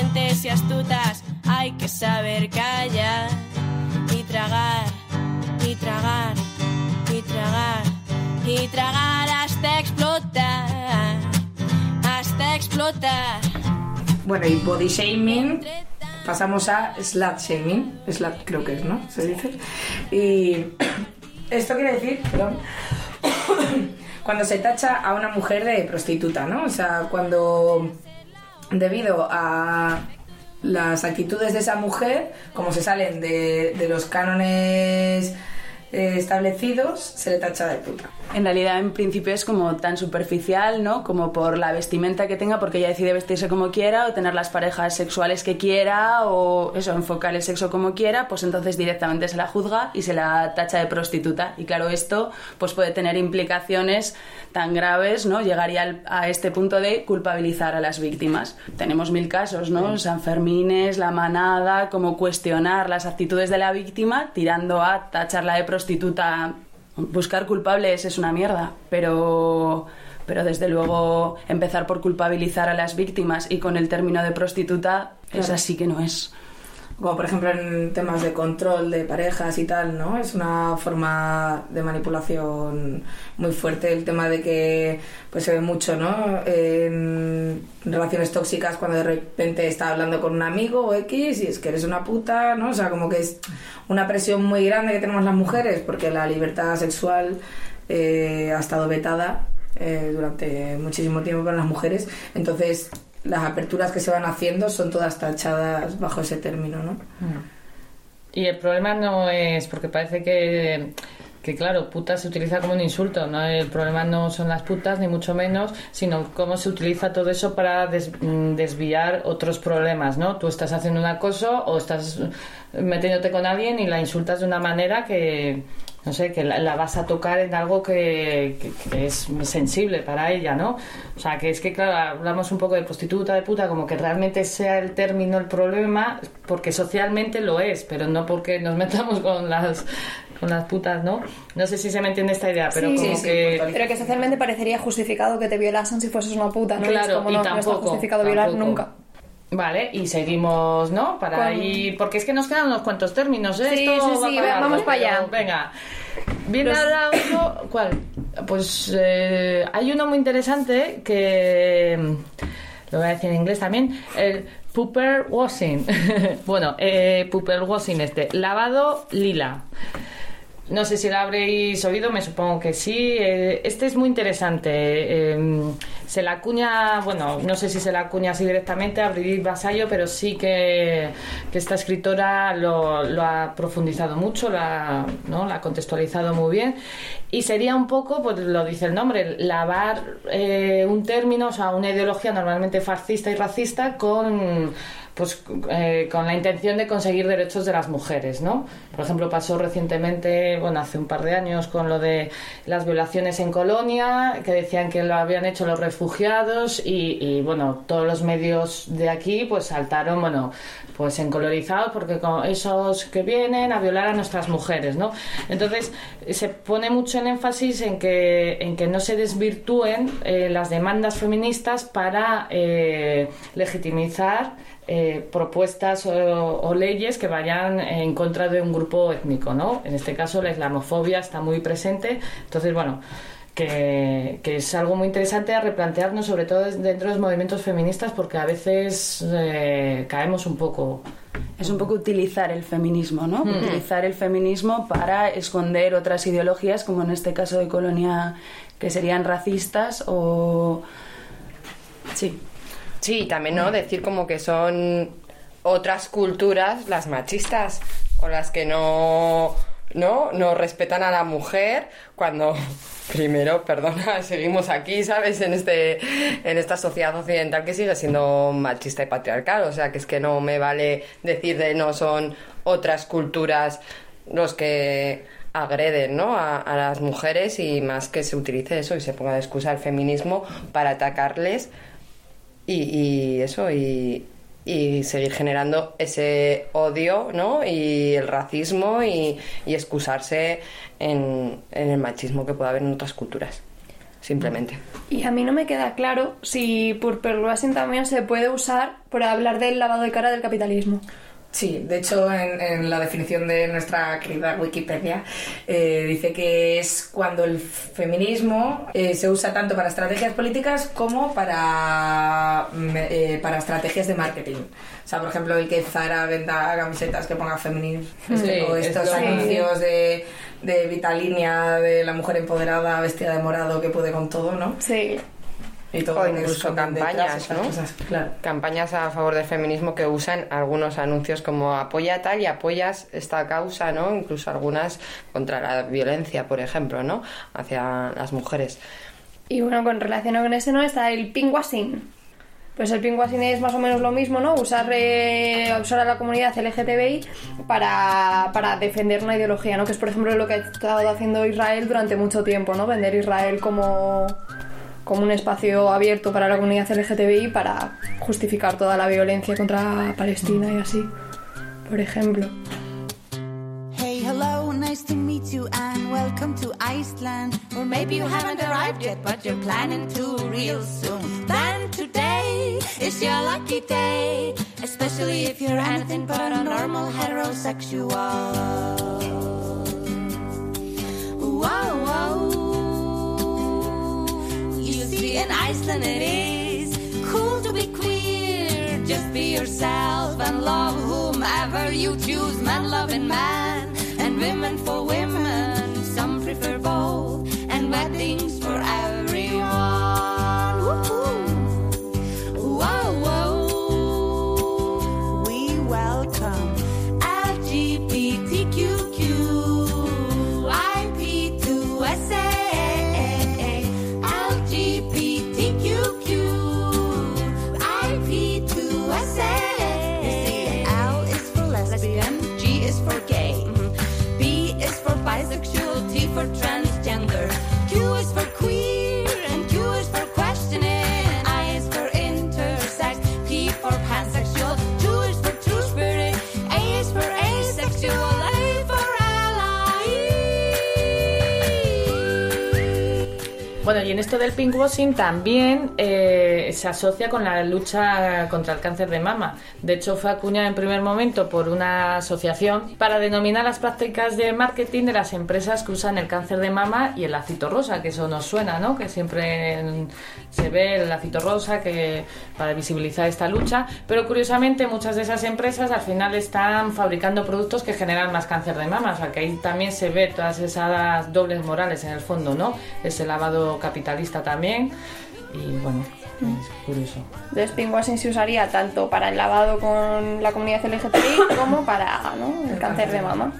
inteligentes y astutas, hay que saber callar y tragar, y tragar, y tragar, y tragar hasta explotar, hasta explotar. Bueno, y body shaming, pasamos a slut shaming, slut creo que es, ¿no? Se dice. Y esto quiere decir, perdón, cuando se tacha a una mujer de prostituta, ¿no? O sea, cuando debido a las actitudes de esa mujer, como se salen de, de los cánones eh, establecidos, se le tacha de puta. En realidad, en principio es como tan superficial, ¿no? Como por la vestimenta que tenga, porque ella decide vestirse como quiera o tener las parejas sexuales que quiera o eso, enfocar el sexo como quiera, pues entonces directamente se la juzga y se la tacha de prostituta. Y claro, esto pues puede tener implicaciones tan graves, ¿no? Llegaría al, a este punto de culpabilizar a las víctimas. Tenemos mil casos, ¿no? San Fermines, La Manada, como cuestionar las actitudes de la víctima tirando a tacharla de prostituta. Buscar culpables es una mierda, pero, pero desde luego empezar por culpabilizar a las víctimas y con el término de prostituta, claro, es así que no es. Como por ejemplo en temas de control de parejas y tal, ¿no? Es una forma de manipulación muy fuerte el tema de que pues se ve mucho, ¿no? En relaciones tóxicas cuando de repente está hablando con un amigo o X y es que eres una puta, ¿no? O sea, como que es una presión muy grande que tenemos las mujeres porque la libertad sexual eh, ha estado vetada eh, durante muchísimo tiempo para las mujeres. Entonces las aperturas que se van haciendo son todas tachadas bajo ese término, ¿no? Y el problema no es porque parece que, que claro, puta se utiliza como un insulto, ¿no? El problema no son las putas, ni mucho menos, sino cómo se utiliza todo eso para des, desviar otros problemas, ¿no? Tú estás haciendo un acoso o estás metiéndote con alguien y la insultas de una manera que, no sé, que la, la vas a tocar en algo que, que, que es sensible para ella, ¿no? O sea, que es que, claro, hablamos un poco de prostituta, de puta, como que realmente sea el término el problema, porque socialmente lo es, pero no porque nos metamos con las con las putas, ¿no? No sé si se me entiende esta idea, pero sí, como sí, que... Sí, pero que socialmente parecería justificado que te violasen si fueses una puta, ¿no? Claro, es como, y no, tampoco, no está justificado violar tampoco. nunca. Vale, y seguimos, ¿no? Para Con... ir... Porque es que nos quedan unos cuantos términos, ¿eh? Sí, Esto sí, sí, va para vamos largo, para allá. pero venga. Viene Los... ahora uno... ¿Cuál? Pues eh, hay uno muy interesante que... Lo voy a decir en inglés también. El pooper washing. Bueno, eh, pooper washing este. Lavado lila. No sé si lo habréis oído, me supongo que sí. Este es muy interesante. Se la acuña, bueno, no sé si se la acuña así directamente a Brigitte Vasallo, pero sí que, que esta escritora lo, lo ha profundizado mucho, lo ha, ¿no? la ha contextualizado muy bien. Y sería un poco, pues lo dice el nombre, lavar eh, un término, o sea, una ideología normalmente fascista y racista con... pues eh, con la intención de conseguir derechos de las mujeres, ¿no? Por ejemplo, pasó recientemente, bueno, hace un par de años con lo de las violaciones en Colonia, que decían que lo habían hecho los refugiados y, y bueno, todos los medios de aquí pues saltaron, bueno, pues encolorizados porque con esos que vienen a violar a nuestras mujeres, ¿no? Entonces se pone mucho el énfasis en que, en que no se desvirtúen eh, las demandas feministas para eh, legitimizar Eh, propuestas o, o leyes que vayan en contra de un grupo étnico, ¿no? En este caso la islamofobia está muy presente, entonces bueno, que, que es algo muy interesante a replantearnos, sobre todo dentro de los movimientos feministas, porque a veces eh, caemos un poco. Es un poco utilizar el feminismo, ¿no? Mm. Utilizar el feminismo para esconder otras ideologías, como en este caso de Colonia, que serían racistas o... Sí. Sí, también, ¿no? Decir como que son otras culturas las machistas o las que no, no, no respetan a la mujer cuando primero, perdona, seguimos aquí, ¿sabes? En este, en esta sociedad occidental que sigue siendo machista y patriarcal, o sea que es que no me vale decir de no son otras culturas los que agreden, ¿no? a, a las mujeres, y más que se utilice eso y se ponga de excusa el feminismo para atacarles. Y, y eso, y, y seguir generando ese odio, ¿no? Y el racismo y, y excusarse en, en el machismo que puede haber en otras culturas. simplemente. Y a mí no me queda claro si purpurwashing también se puede usar para hablar del lavado de cara del capitalismo. Sí, de hecho en, en la definición de nuestra querida Wikipedia eh, dice que es cuando el feminismo eh, se usa tanto para estrategias políticas como para, eh, para estrategias de marketing. O sea, por ejemplo, el que Zara venda camisetas que ponga feminismo, sí, o estos sí. anuncios de, de Vitalinia, de la mujer empoderada vestida de morado que puede con todo, ¿no? Sí. Y todo o incluso campañas, ¿no? Cosas, claro. Campañas a favor del feminismo que usan algunos anuncios como apoya tal y apoyas esta causa, ¿no? Incluso algunas contra la violencia, por ejemplo, ¿no? Hacia las mujeres. Y bueno, con relación con ese, ¿no? Está el pinkwashing. Pues el pinkwashing es más o menos lo mismo, ¿no? Usar, eh, usar a la comunidad L G T B I para, para defender una ideología, ¿no? Que es, por ejemplo, lo que ha estado haciendo Israel durante mucho tiempo, ¿no? Vender Israel como... como un espacio abierto para la comunidad L G T B I para justificar toda la violencia contra Palestina y así, por ejemplo. Hey, hello, nice to meet you and welcome to Iceland. Or maybe you haven't arrived yet, but you're planning to real soon. Then today is your lucky day, especially if you're anything but a normal heterosexual. Whoa, whoa. In Iceland it is cool to be queer. Just be yourself and love whomever you choose. Man loving man and women for women. Some prefer both and weddings for everyone. Woo-hoo. Whoa, whoa. We welcome L G B T Q Q I P two S A. Bisexual, T for transgender, Q is for queer, and Q is for questioning, I is for intersex, P for pansexual, two is for true spirit, A is for asexual, A for ally. Bueno, y en esto del pinkwashing también eh, se asocia con la lucha contra el cáncer de mama. De hecho, fue acuñada en primer momento por una asociación para denominar las prácticas de marketing de las empresas que usan el cáncer de mama y el lacito rosa, que eso nos suena, ¿no? Que siempre se ve el lacito rosa que para visibilizar esta lucha. Pero curiosamente, muchas de esas empresas al final están fabricando productos que generan más cáncer de mama. O sea, que ahí también se ve todas esas dobles morales en el fondo, ¿no? Ese lavado capitalista también. Y bueno, es curioso. Entonces, pinkwashing se usaría tanto para el lavado con la comunidad L G T B I como para, ¿no?, el cáncer de mama.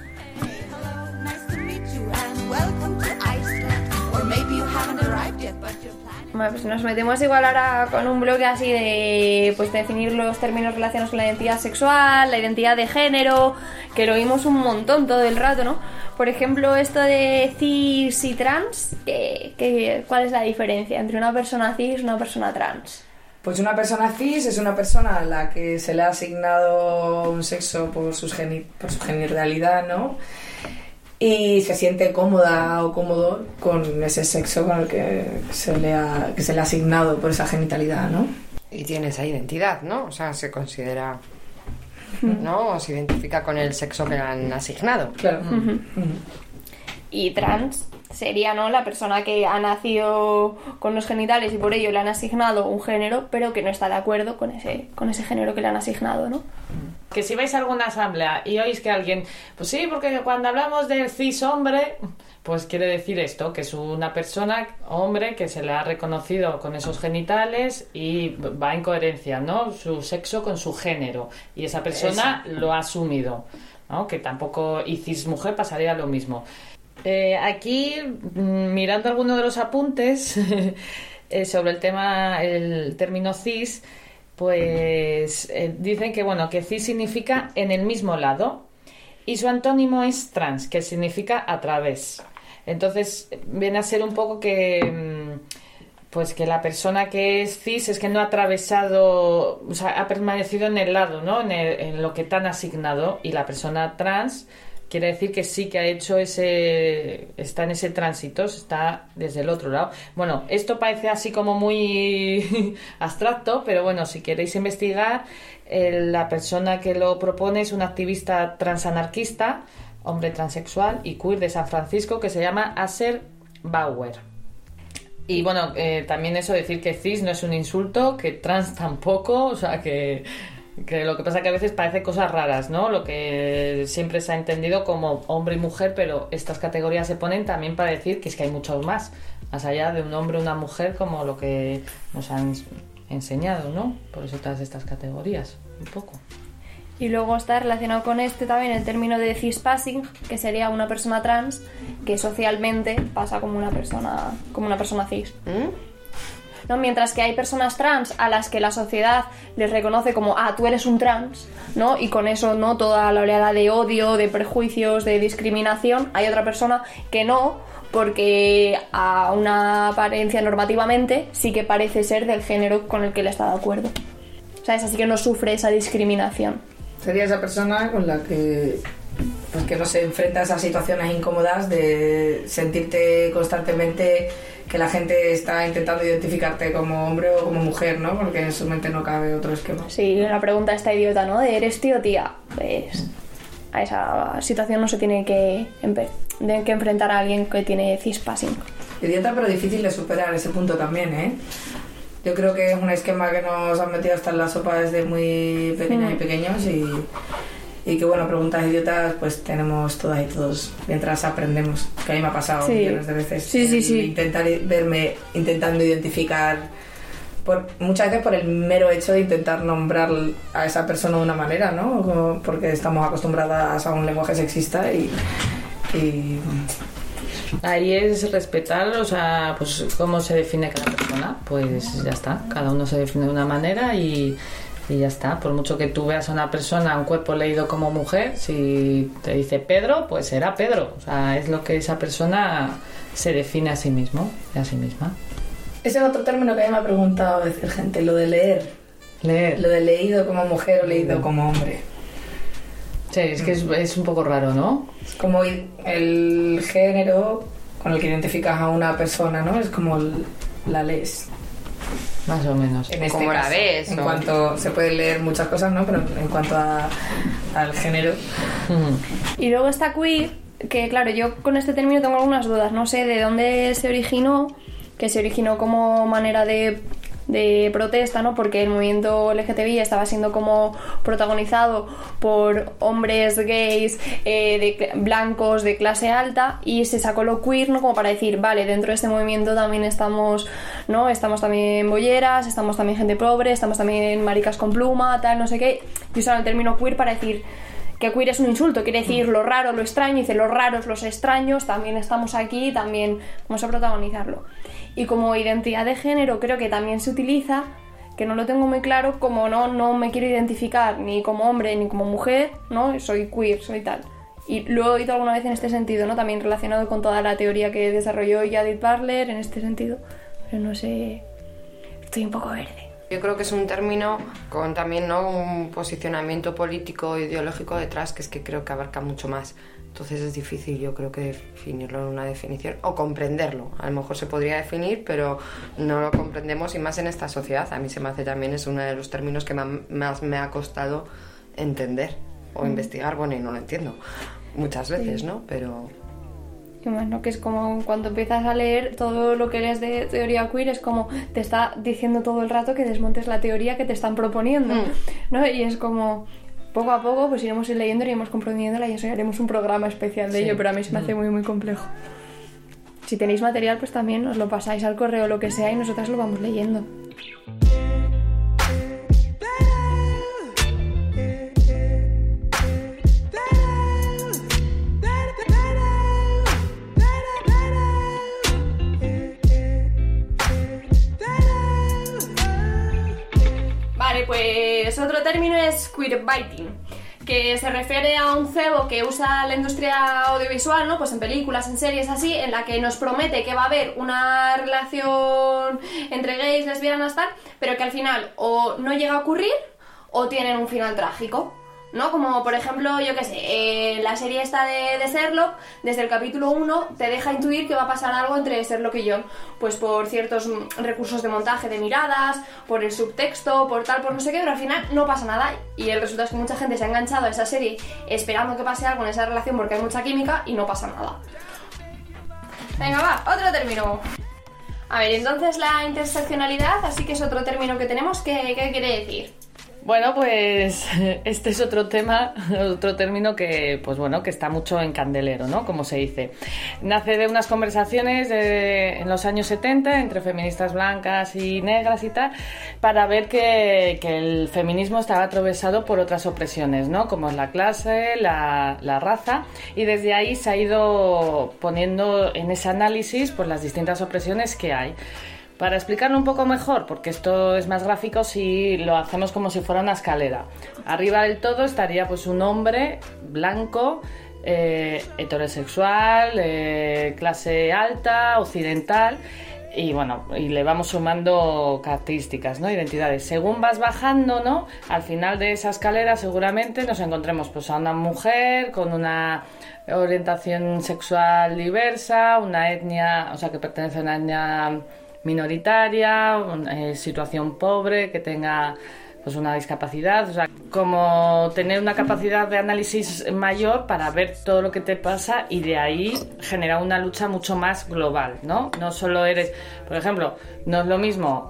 Bueno, pues nos metemos igual ahora con un bloque así de pues definir los términos relacionados con la identidad sexual, la identidad de género, que lo oímos un montón todo el rato, ¿no? Por ejemplo, esto de cis y trans, ¿qué, qué, ¿cuál es la diferencia entre una persona cis y una persona trans? Pues una persona cis es una persona a la que se le ha asignado un sexo por, sus geni- por su genitalidad, ¿no? Y se siente cómoda o cómodo con ese sexo con el que se le ha, que se le ha asignado por esa genitalidad, ¿no? Y tiene esa identidad, ¿no? O sea, se considera, ¿no? O se identifica con el sexo que le han asignado. Claro. Uh-huh. Uh-huh. Y trans sería, ¿no?, la persona que ha nacido con los genitales y por ello le han asignado un género, pero que no está de acuerdo con ese, con ese género que le han asignado, ¿no? Que si vais a alguna asamblea y oís que alguien, pues sí, porque cuando hablamos del cis hombre, pues quiere decir esto, que es una persona, hombre, que se le ha reconocido con esos genitales y va en coherencia, ¿no?, su sexo con su género, y esa persona Eso. lo ha asumido, ¿no? Que tampoco, y cis mujer pasaría lo mismo. Eh, aquí, mirando algunos de los apuntes eh, sobre el tema, el término cis, pues eh, dicen que bueno, que cis significa en el mismo lado y su antónimo es trans, que significa a través. Entonces viene a ser un poco que pues que la persona que es cis es que no ha atravesado, o sea, ha permanecido en el lado, ¿no?, en, el, en lo que te han asignado, y la persona trans quiere decir que sí que ha hecho ese, está en ese tránsito, está desde el otro lado. Bueno, esto parece así como muy abstracto, pero bueno, si queréis investigar, eh, la persona que lo propone es un activista transanarquista, hombre transexual y queer de San Francisco, que se llama Asher Bauer. Y bueno, eh, también eso, decir que cis no es un insulto, que trans tampoco, o sea que... que lo que pasa que a veces parece cosas raras, ¿no? Lo que siempre se ha entendido como hombre y mujer, pero estas categorías se ponen también para decir que es que hay muchos más, más allá de un hombre o una mujer, como lo que nos han enseñado, ¿no? Por eso todas estas categorías, un poco. Y luego está relacionado con este también el término de cispassing, que sería una persona trans que socialmente pasa como una persona, como una persona cis. ¿Mm? ¿No? Mientras que hay personas trans a las que la sociedad les reconoce como, ah, tú eres un trans, ¿no? Y con eso, ¿no? Toda la oleada de odio, de prejuicios, de discriminación. Hay otra persona que no, porque a una apariencia normativamente sí que parece ser del género con el que él está de acuerdo. ¿Sabes? Así que no sufre esa discriminación. Sería esa persona con la que, pues, que no se enfrenta a esas situaciones incómodas de sentirte constantemente que la gente está intentando identificarte como hombre o como mujer, ¿no? Porque en su mente no cabe otro esquema. Sí, la pregunta está idiota, ¿no? De ¿eres tío o tía? Pues a esa situación no se tiene que, empe- que enfrentar a alguien que tiene cispassing. Idiota, pero difícil de superar ese punto también, ¿eh? Yo creo que es un esquema que nos han metido hasta en la sopa desde muy pequeños y pequeños y... Y que bueno, preguntas idiotas pues tenemos todas y todos mientras aprendemos, que a mí me ha pasado sí. millones de veces. Sí, sí, sí. Intentar verme intentando identificar, por, muchas veces por el mero hecho de intentar nombrar a esa persona de una manera, ¿no? Como porque estamos acostumbradas a un lenguaje sexista y... y ahí es respetar, o sea, pues cómo se define cada persona, pues ya está, cada uno se define de una manera y... y ya está, por mucho que tú veas a una persona, un cuerpo leído como mujer, si te dice Pedro, pues será Pedro, o sea, es lo que esa persona se define a sí mismo, a sí misma. Ese es otro término que a mí me ha preguntado decir gente, lo de leer. Leer. Lo de leído como mujer o leído mm. como hombre. Sí, es que es, es un poco raro, ¿no? Es como el género con el que identificas a una persona, ¿no? Es como el, la lees. Más o menos. En este como caso, la ves, en ¿no? cuanto se puede leer muchas cosas, ¿no? Pero en cuanto a, al género. Y luego está queer, que claro, yo con este término tengo algunas dudas. No sé de dónde se originó, que se originó como manera de, de protesta, ¿no? Porque el movimiento L G T B I estaba siendo como protagonizado por hombres gays eh, de, blancos de clase alta y se sacó lo queer, ¿no? Como para decir, vale, dentro de este movimiento también estamos, ¿no? Estamos también bolleras, estamos también gente pobre, estamos también maricas con pluma, tal, no sé qué. Y usaron el término queer para decir que queer es un insulto, quiere decir lo raro, lo extraño, dice los raros, los extraños, también estamos aquí, también vamos a protagonizarlo. Y como identidad de género creo que también se utiliza, que no lo tengo muy claro, como no, no me quiero identificar ni como hombre ni como mujer, ¿no? Soy queer, soy tal. Y lo he oído alguna vez en este sentido, ¿no? También relacionado con toda la teoría que desarrolló Judith Butler en este sentido, pero no sé, estoy un poco verde. Yo creo que es un término con también, ¿no?, un posicionamiento político ideológico detrás, que es que creo que abarca mucho más. Entonces es difícil, yo creo que definirlo en una definición o comprenderlo. A lo mejor se podría definir, pero no lo comprendemos y más en esta sociedad. A mí se me hace también, es uno de los términos que más me ha costado entender o mm. investigar. Bueno, y no lo entiendo muchas veces, sí. ¿no? Pero... Y bueno, que es como cuando empiezas a leer todo lo que lees de teoría queer, es como te está diciendo todo el rato que desmontes la teoría que te están proponiendo, mm. ¿no? Y es como... Poco a poco pues iremos leyendo, iremos comprendiéndola y eso, y haremos un programa especial de sí. ello, pero a mí se me hace muy muy complejo. Si tenéis material pues también os lo pasáis al correo o lo que sea y nosotras lo vamos leyendo. Vale, pues otro término es queerbaiting, que se refiere a un cebo que usa la industria audiovisual, ¿no? Pues en películas, en series así, en la que nos promete que va a haber una relación entre gays, lesbianas, tal, pero que al final o no llega a ocurrir o tienen un final trágico, ¿no? Como por ejemplo, yo qué sé, eh, la serie esta de, de Sherlock, desde el capítulo uno te deja intuir que va a pasar algo entre Sherlock y John, pues por ciertos mm, recursos de montaje de miradas, por el subtexto, por tal, por no sé qué, pero al final no pasa nada y el resultado es que mucha gente se ha enganchado a esa serie esperando que pase algo en esa relación porque hay mucha química y no pasa nada. Venga, va, otro término. A ver, entonces la interseccionalidad, así que es otro término que tenemos, ¿qué, qué quiere decir? Bueno, pues este es otro tema, otro término que, pues bueno, que está mucho en candelero, ¿no? Como se dice. Nace de unas conversaciones de, en los años setenta entre feministas blancas y negras y tal, para ver que, que el feminismo estaba atravesado por otras opresiones, ¿no? Como es la clase, la, la raza, y desde ahí se ha ido poniendo en ese análisis pues las distintas opresiones que hay. Para explicarlo un poco mejor, porque esto es más gráfico si lo hacemos como si fuera una escalera. Arriba del todo estaría pues un hombre blanco, eh, heterosexual, eh, clase alta, occidental, y bueno, y le vamos sumando características, ¿no? Identidades. Según vas bajando, ¿no? Al final de esa escalera seguramente nos encontremos pues a una mujer con una orientación sexual diversa, una etnia, o sea, que pertenece a una etnia minoritaria, eh, situación pobre, que tenga pues una discapacidad, o sea, como tener una capacidad de análisis mayor para ver todo lo que te pasa y de ahí generar una lucha mucho más global, ¿no? No solo eres, por ejemplo, no es lo mismo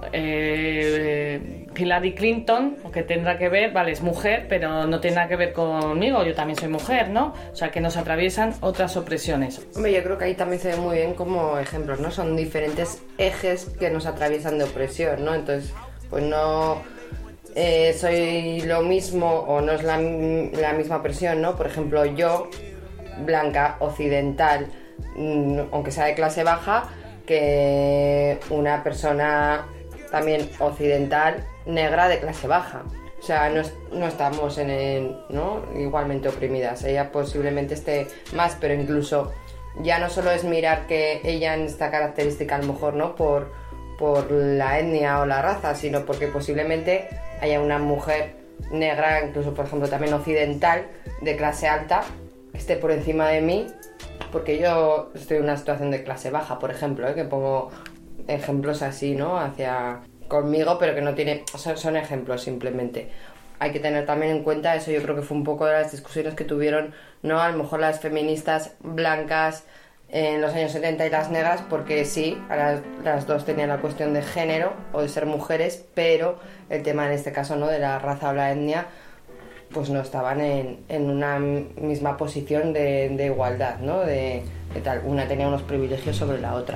eh, Hillary Clinton, que tendrá que ver, vale, es mujer, pero no tiene nada que ver conmigo, yo también soy mujer, ¿no? O sea, que nos atraviesan otras opresiones. Hombre, yo creo que ahí también se ve muy bien como ejemplos, ¿no? Son diferentes ejes que nos atraviesan de opresión, ¿no? Entonces, pues no... Eh, soy lo mismo o no es la, la misma opresión, ¿no? Por ejemplo, yo, blanca, occidental, mmm, aunque sea de clase baja, que una persona también occidental, negra, de clase baja. O sea, no, es, no estamos en el, ¿no? igualmente oprimidas. Ella posiblemente esté más, pero incluso ya no solo es mirar que ella en esta característica a lo mejor, ¿no? Por, por la etnia o la raza, sino porque posiblemente haya una mujer negra, incluso por ejemplo también occidental, de clase alta, que esté por encima de mí, porque yo estoy en una situación de clase baja, por ejemplo, ¿eh? que pongo ejemplos así, ¿no? Hacia conmigo, pero que no tiene, son, son ejemplos simplemente. Hay que tener también en cuenta eso, yo creo que fue un poco de las discusiones que tuvieron, ¿no? A lo mejor las feministas blancas en los años setenta y las negras, porque sí, las, las dos tenían la cuestión de género o de ser mujeres, pero el tema en este caso, ¿no? de la raza o la etnia, pues no estaban en, en una misma posición de, de igualdad, ¿no? De, de tal, una tenía unos privilegios sobre la otra.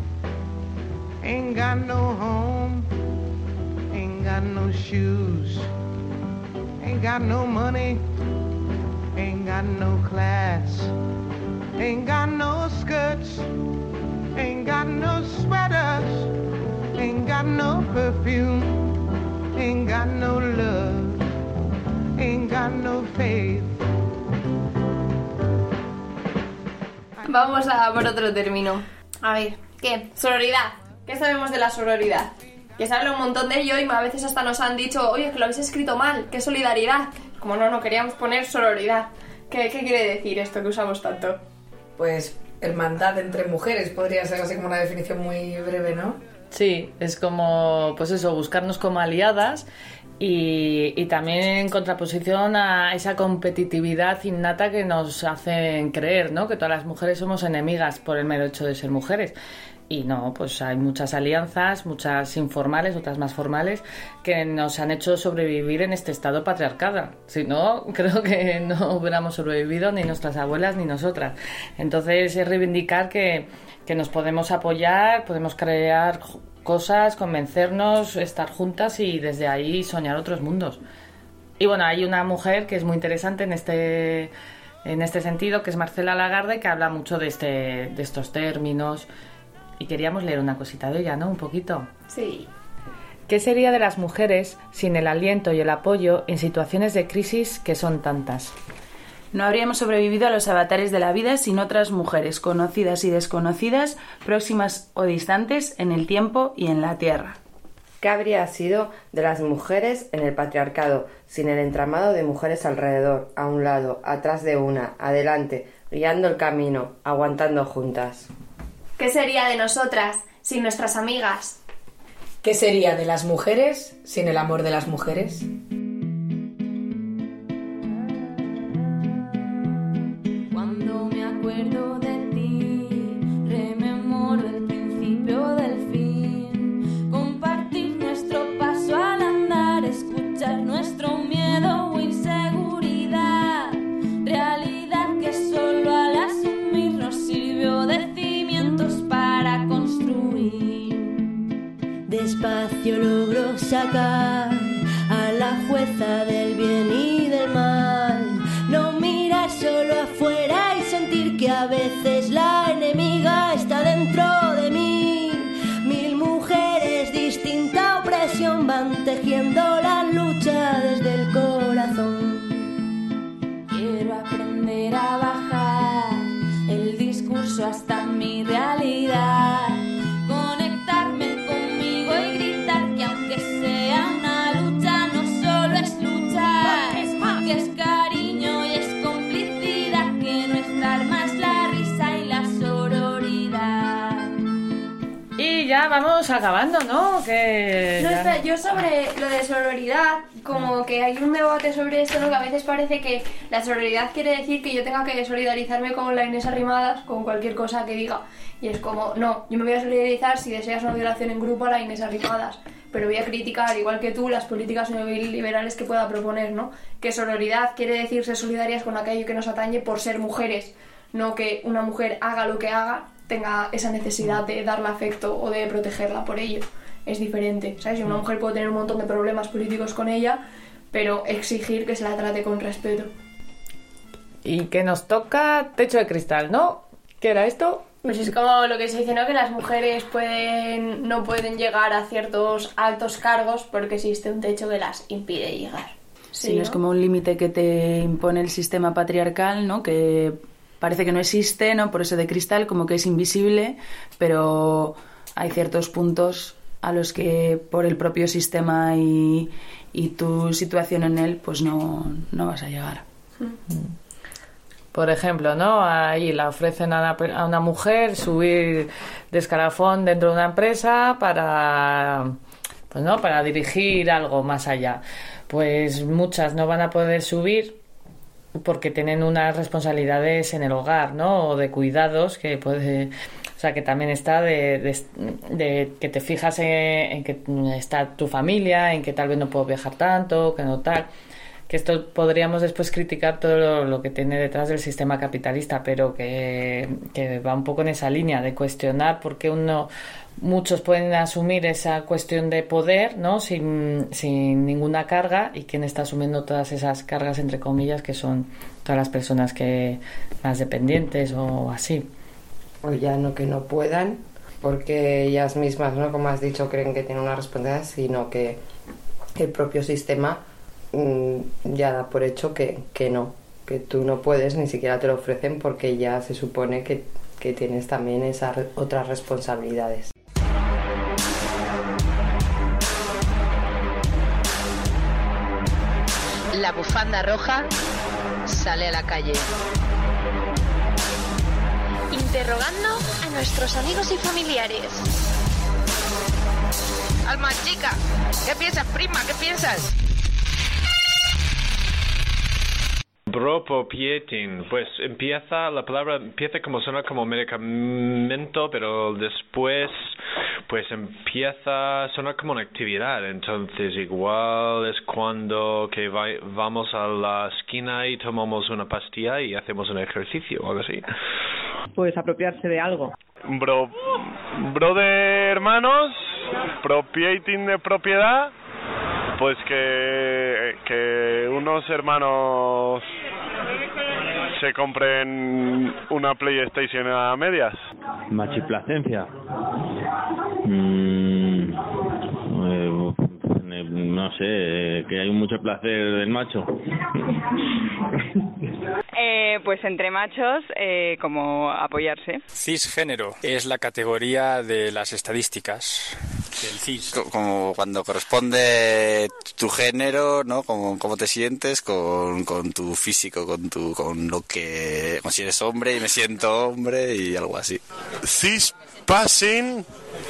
Ain't got no home, ain't got no shoes, ain't got no money, ain't got no class. Ain't got no skirts, ain't got no sweaters, ain't got no perfume, ain't got no love, ain't got no faith. Vamos a por otro término. A ver, ¿qué? Sororidad. ¿Qué sabemos de la sororidad? Que se habla un montón de ello y a veces hasta nos han dicho, oye, que lo habéis escrito mal, ¿qué solidaridad? Como no, no queríamos poner sororidad. ¿Qué, qué quiere decir esto que usamos tanto? Pues hermandad entre mujeres podría ser así como una definición muy breve, ¿no? Sí, es como, pues eso, buscarnos como aliadas y, y también en contraposición a esa competitividad innata que nos hacen creer, ¿no? Que todas las mujeres somos enemigas por el mero hecho de ser mujeres. Y no, pues hay muchas alianzas, muchas informales, otras más formales, que nos han hecho sobrevivir en este estado patriarcado. Si no, creo que no hubiéramos sobrevivido ni nuestras abuelas ni nosotras. Entonces es reivindicar que, que nos podemos apoyar, podemos crear cosas, convencernos, estar juntas y desde ahí soñar otros mundos. Y bueno, hay una mujer que es muy interesante en este, en este sentido, que es Marcela Lagarde, que habla mucho de, este, de estos términos. Y queríamos leer una cosita de ella, ¿no? Un poquito. Sí. ¿Qué sería de las mujeres sin el aliento y el apoyo en situaciones de crisis que son tantas? No habríamos sobrevivido a los avatares de la vida sin otras mujeres, conocidas y desconocidas, próximas o distantes en el tiempo y en la tierra. ¿Qué habría sido de las mujeres en el patriarcado sin el entramado de mujeres alrededor, a un lado, atrás de una, adelante, guiando el camino, aguantando juntas? ¿Qué sería de nosotras sin nuestras amigas? ¿Qué sería de las mujeres sin el amor de las mujeres? Cuando me acuerdo de ti, rememoro el principio del fin. Compartir nuestro paso al andar, escuchar nuestro miedo o inseguridad. Realidad que solo al asumirnos sirvió de cimientos para construir. Despacio logró sacar a la jueza del bien y del mal. No mirar solo afuera y sentir que a veces la enemiga está dentro de mí. Mil mujeres, distinta opresión, van tejiendo la lucha desde el corazón. Quiero aprender a bajar el discurso hasta mi realidad. Conectarme conmigo y gritar que aunque sea una lucha, no solo es luchar, es más, que es cariño y es complicidad, que nuestra arma es la risa y la sororidad. Y ya vamos acabando, ¿no? Que No, ya- espera, yo sobre lo de sororidad, como que hay un debate sobre esto, ¿no? Que a veces parece que la sororidad quiere decir que yo tenga que solidarizarme con la Inés Arrimadas, con cualquier cosa que diga. Y es como, no, yo me voy a solidarizar si deseas una violación en grupo a la Inés Arrimadas, pero voy a criticar, igual que tú, las políticas neoliberales que pueda proponer, ¿no? Que sororidad quiere decir ser solidarias con aquello que nos atañe por ser mujeres, no que una mujer haga lo que haga, tenga esa necesidad de darle afecto o de protegerla por ello. Es diferente, ¿sabes? Y una mujer puede tener un montón de problemas políticos con ella, pero exigir que se la trate con respeto. Y que nos toca techo de cristal, ¿no? ¿Qué era esto? Pues es como lo que se dice, ¿no? Que las mujeres pueden no pueden llegar a ciertos altos cargos porque existe un techo que las impide llegar. Sí, no es como un límite que te impone el sistema patriarcal, ¿no? Que parece que no existe, ¿no? Por eso de cristal, como que es invisible, pero hay ciertos puntos a los que por el propio sistema y, y tu situación en él, pues no, no vas a llegar. Por ejemplo, ¿no? Ahí la ofrecen a una, a una mujer subir de escalafón dentro de una empresa para, pues no, para dirigir algo más allá. Pues muchas no van a poder subir porque tienen unas responsabilidades en el hogar, ¿no? O de cuidados que puede, o sea, que también está de, de, de que te fijas en, en que está tu familia, en que tal vez no puedo viajar tanto, que no tal. Que esto podríamos después criticar todo lo, lo que tiene detrás del sistema capitalista, pero que, que va un poco en esa línea de cuestionar por qué uno, muchos pueden asumir esa cuestión de poder, ¿no? Sin, sin ninguna carga, y quién está asumiendo todas esas cargas, entre comillas, que son todas las personas que más dependientes o así. O ya no que no puedan, porque ellas mismas, ¿no? Como has dicho, creen que tienen una responsabilidad, sino que el propio sistema ya da por hecho que, que no, que tú no puedes, ni siquiera te lo ofrecen porque ya se supone que, que tienes también esas otras responsabilidades. La bufanda roja sale a la calle. Interrogando a nuestros amigos y familiares. Alma chica, ¿qué piensas, prima? ¿Qué piensas? Propopietin, pues empieza, la palabra empieza como suena como medicamento, pero después pues empieza, suena como una actividad, entonces igual es cuando que va, vamos a la esquina y tomamos una pastilla y hacemos un ejercicio o algo así. Pues apropiarse de algo. Bro, bro de hermanos, propietin de propiedad, pues que, que unos hermanos se compren una PlayStation a medias. Machiplacencia. Mm, eh, no sé, que hay mucho placer del macho. Eh, pues entre machos, eh, como apoyarse. Cisgénero es la categoría de las estadísticas del cis. Como cuando corresponde tu género, ¿no? Como cómo te sientes con, con tu físico, con tu con lo que... Como si eres hombre y me siento hombre y algo así. Cis passing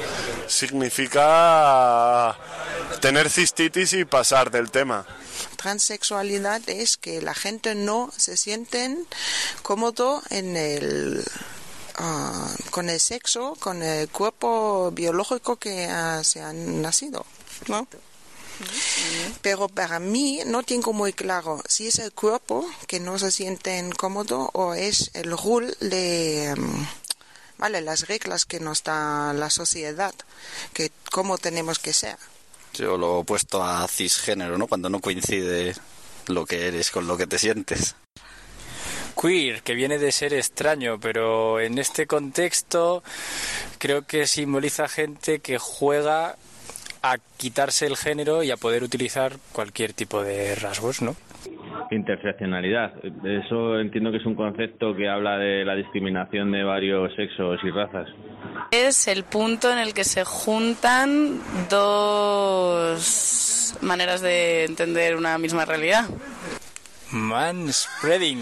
significa tener cistitis y pasar del tema. Transexualidad es que la gente no se sienten cómodo en el uh, con el sexo, con el cuerpo biológico que uh, se han nacido, ¿no? Pero para mí no tengo muy claro si es el cuerpo que no se sienten cómodo o es el rol de um, vale las reglas que nos da la sociedad, que cómo tenemos que ser. Yo lo opuesto a cisgénero, ¿no? Cuando no coincide lo que eres con lo que te sientes. Queer, que viene de ser extraño, pero en este contexto creo que simboliza gente que juega a quitarse el género y a poder utilizar cualquier tipo de rasgos, ¿no? Interseccionalidad. Eso entiendo que es un concepto que habla de la discriminación de varios sexos y razas. Es el punto en el que se juntan dos maneras de entender una misma realidad. Manspreading.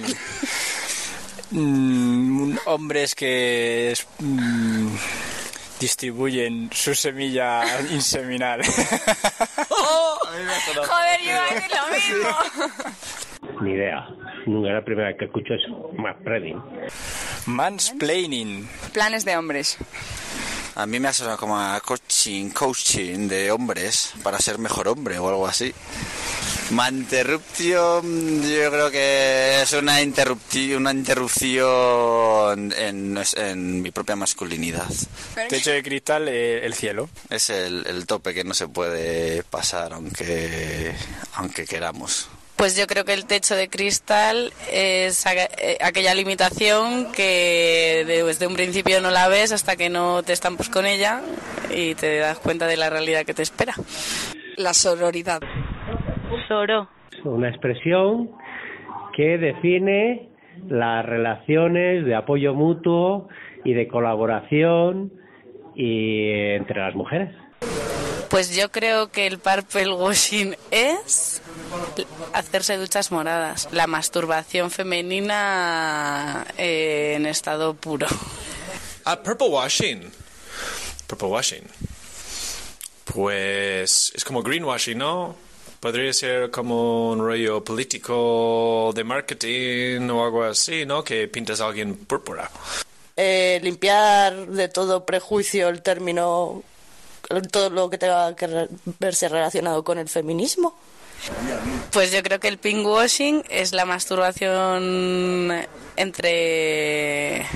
mm, hombres que mm, distribuyen su semilla inseminal. Oh, joder, yo iba a decir lo mismo. Ni idea. Nunca era la primera vez que escucho eso. Manspreading. Mansplaining. Planes de hombres. A mí me ha sonado como a coaching, coaching de hombres para ser mejor hombre o algo así. Manterruption, yo creo que es una, interrupti- una interrupción en, en mi propia masculinidad. Techo de cristal, eh, el cielo. Es el, el tope que no se puede pasar aunque, aunque queramos. Pues yo creo que el techo de cristal es aquella limitación que desde un principio no la ves hasta que no te estampas con ella y te das cuenta de la realidad que te espera. La sororidad. Soro. Una expresión que define las relaciones de apoyo mutuo y de colaboración y entre las mujeres. Pues yo creo que el purple washing es hacerse duchas moradas, la masturbación femenina eh, en estado puro. Ah, purple washing. Purple washing. Pues es como greenwashing, ¿no? Podría ser como un rollo político de marketing o algo así, ¿no? Que pintas a alguien púrpura. Eh, limpiar de todo prejuicio el término, todo lo que tenga que verse relacionado con el feminismo. Pues yo creo que el pink washing es la masturbación entre,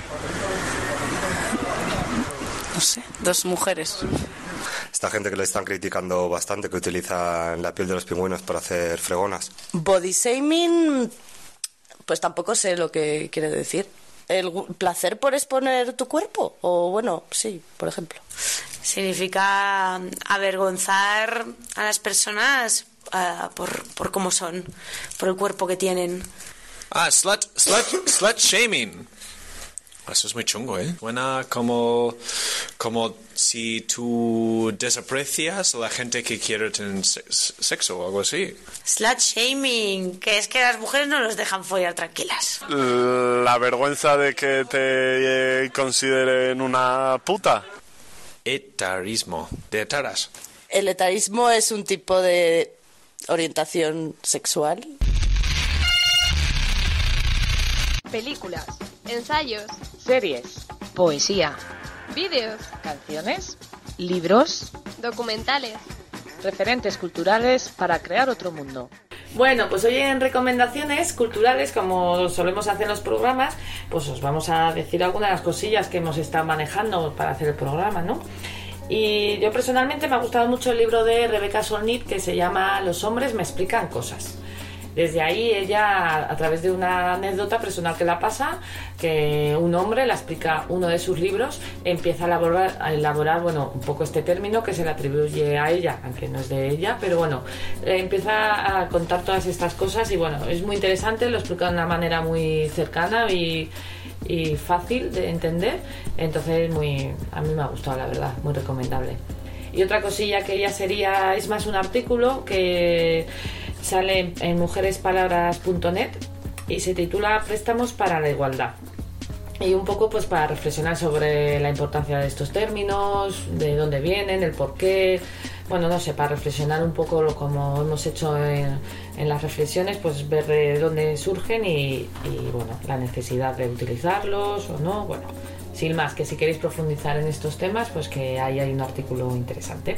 no sé, dos mujeres. Esta gente que le están criticando bastante, que utiliza la piel de los pingüinos para hacer fregonas. Body shaming, pues tampoco sé lo que quiere decir. ¿El placer por exponer tu cuerpo? O bueno, sí, por ejemplo. Significa avergonzar a las personas uh, por, por cómo son, por el cuerpo que tienen. Ah, slut, slut, slut shaming. Eso es muy chungo, ¿eh? Suena como, como si tú desaprecias a la gente que quiere tener sexo o algo así. Slut shaming, que es que las mujeres no los dejan follar tranquilas. La vergüenza de que te eh, consideren una puta. Etarismo, de etaras. El etarismo es un tipo de orientación sexual. Películas, ensayos, series, poesía, vídeos, canciones, libros, documentales, referentes culturales para crear otro mundo. Bueno, pues hoy en recomendaciones culturales, como solemos hacer en los programas, pues os vamos a decir algunas de las cosillas que hemos estado manejando para hacer el programa, ¿no? Y yo personalmente me ha gustado mucho el libro de Rebecca Solnit que se llama Los hombres me explican cosas. Desde ahí ella, a través de una anécdota personal que la pasa, que un hombre la explica uno de sus libros, empieza a elaborar, a elaborar bueno, un poco este término que se le atribuye a ella, aunque no es de ella, pero bueno, eh, empieza a contar todas estas cosas y bueno, es muy interesante, lo explica de una manera muy cercana y, y fácil de entender, entonces muy, a mí me ha gustado, la verdad, muy recomendable. Y otra cosilla que ya sería, es más un artículo que sale en, en mujeres palabras punto net y se titula Préstamos para la igualdad. Y un poco pues para reflexionar sobre la importancia de estos términos, de dónde vienen, el por qué, bueno, no sé, para reflexionar un poco lo, como hemos hecho en, en las reflexiones, pues ver de dónde surgen y, y bueno, la necesidad de utilizarlos o no, bueno, sin más, que si queréis profundizar en estos temas, pues que ahí hay un artículo interesante.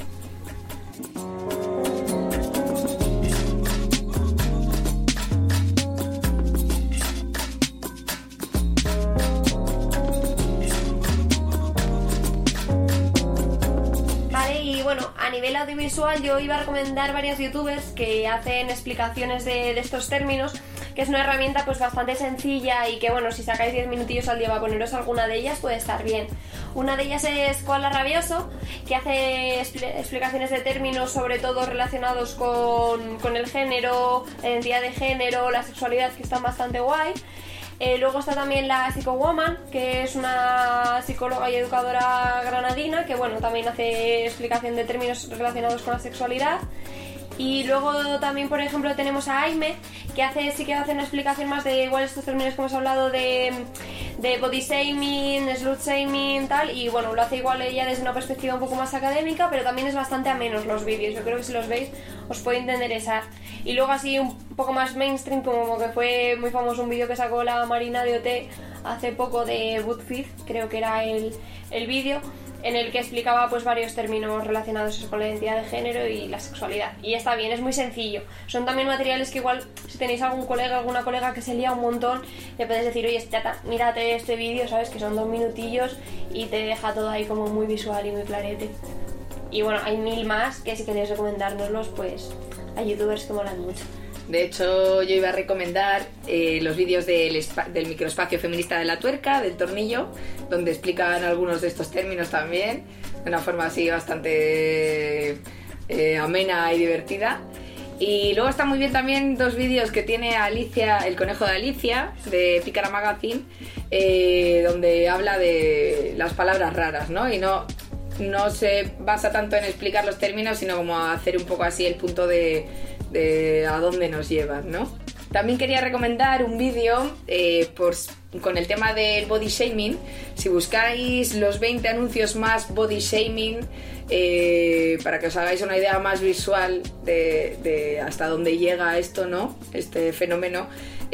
A nivel audiovisual yo iba a recomendar varios youtubers que hacen explicaciones de, de estos términos, que es una herramienta pues bastante sencilla y que bueno, si sacáis diez minutillos al día para poneros alguna de ellas puede estar bien. Una de ellas es Koala Rabioso, que hace expl- explicaciones de términos sobre todo relacionados con, con el género, la identidad de género, la sexualidad, que están bastante guay. Eh, luego está también la Psychowoman, que es una psicóloga y educadora granadina, que bueno, también hace explicación de términos relacionados con la sexualidad. Y luego también, por ejemplo, tenemos a Aime, que hace, sí que hace una explicación más de igual estos términos que hemos hablado de, de body shaming, slut shaming, tal, y bueno, lo hace igual ella desde una perspectiva un poco más académica, pero también es bastante amenos los vídeos. Yo creo que si los veis os puede interesar. Y luego así un poco más mainstream, como que fue muy famoso un vídeo que sacó la Marina de O T hace poco de BuzzFeed, creo que era el, el vídeo, en el que explicaba pues varios términos relacionados con la identidad de género y la sexualidad. Y está bien, es muy sencillo. Son también materiales que igual si tenéis algún colega, alguna colega que se lía un montón, le podéis decir, oye, tata, mírate este vídeo, ¿sabes? Que son dos minutillos y te deja todo ahí como muy visual y muy clarete. Y bueno, hay mil más que si queréis recomendárnoslos, pues hay youtubers que molan mucho. De hecho, yo iba a recomendar eh, los vídeos del, espa- del microespacio feminista de la tuerca, del tornillo, donde explican algunos de estos términos también, de una forma así bastante eh, amena y divertida. Y luego están muy bien también dos vídeos que tiene Alicia, el conejo de Alicia, de Pícara Magazine, eh, donde habla de las palabras raras, ¿no? Y no, no se basa tanto en explicar los términos, sino como hacer un poco así el punto de... de a dónde nos llevan, ¿no? También quería recomendar un vídeo eh, por, con el tema del body shaming. Si buscáis los veinte anuncios más body shaming, eh, para que os hagáis una idea más visual de, de hasta dónde llega esto, ¿no? Este fenómeno,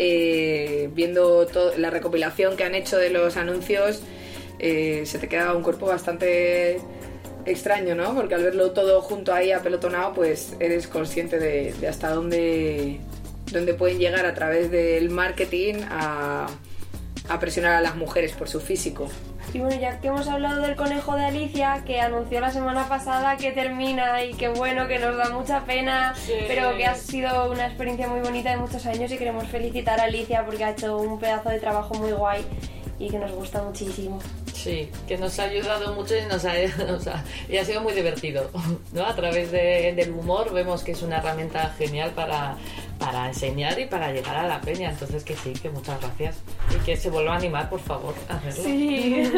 eh, viendo to- la recopilación que han hecho de los anuncios, eh, se te queda un cuerpo bastante extraño, ¿no? Porque al verlo todo junto ahí apelotonado, pues eres consciente de, de hasta dónde, dónde pueden llegar a través del marketing a, a presionar a las mujeres por su físico. Y bueno, ya que hemos hablado del conejo de Alicia, que anunció la semana pasada que termina y que bueno, que nos da mucha pena, sí, pero que ha sido una experiencia muy bonita de muchos años y queremos felicitar a Alicia porque ha hecho un pedazo de trabajo muy guay y que nos gusta muchísimo. Sí, que nos ha ayudado mucho y nos ha, nos ha, y ha sido muy divertido, ¿no? A través de, del humor vemos que es una herramienta genial para, para enseñar y para llegar a la peña. Entonces que sí, que muchas gracias. Y que se vuelva a animar, por favor, a hacerlo. Sí.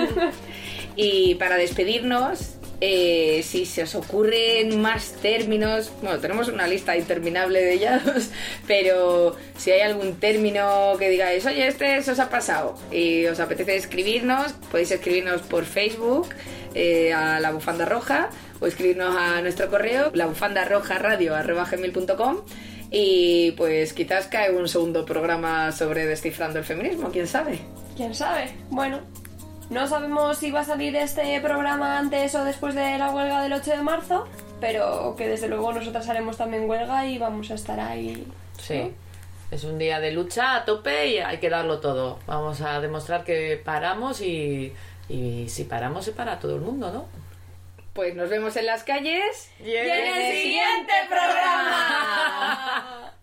Y para despedirnos, eh, si se os ocurren más términos, bueno, tenemos una lista interminable de ellos, pero si hay algún término que digáis, oye, este se os ha pasado y os apetece escribirnos, podéis escribirnos por Facebook eh, a La Bufanda Roja o escribirnos a nuestro correo labufandarrojaradio arroba gmail punto com y pues quizás cae un segundo programa sobre descifrando el feminismo, quién sabe. ¿Quién sabe? Bueno, no sabemos si va a salir este programa antes o después de la huelga del ocho de marzo, pero que desde luego nosotras haremos también huelga y vamos a estar ahí. Sí, ¿no? Es un día de lucha a tope y hay que darlo todo. Vamos a demostrar que paramos y, y si paramos se para todo el mundo, ¿no? Pues nos vemos en las calles y en, y en el siguiente programa.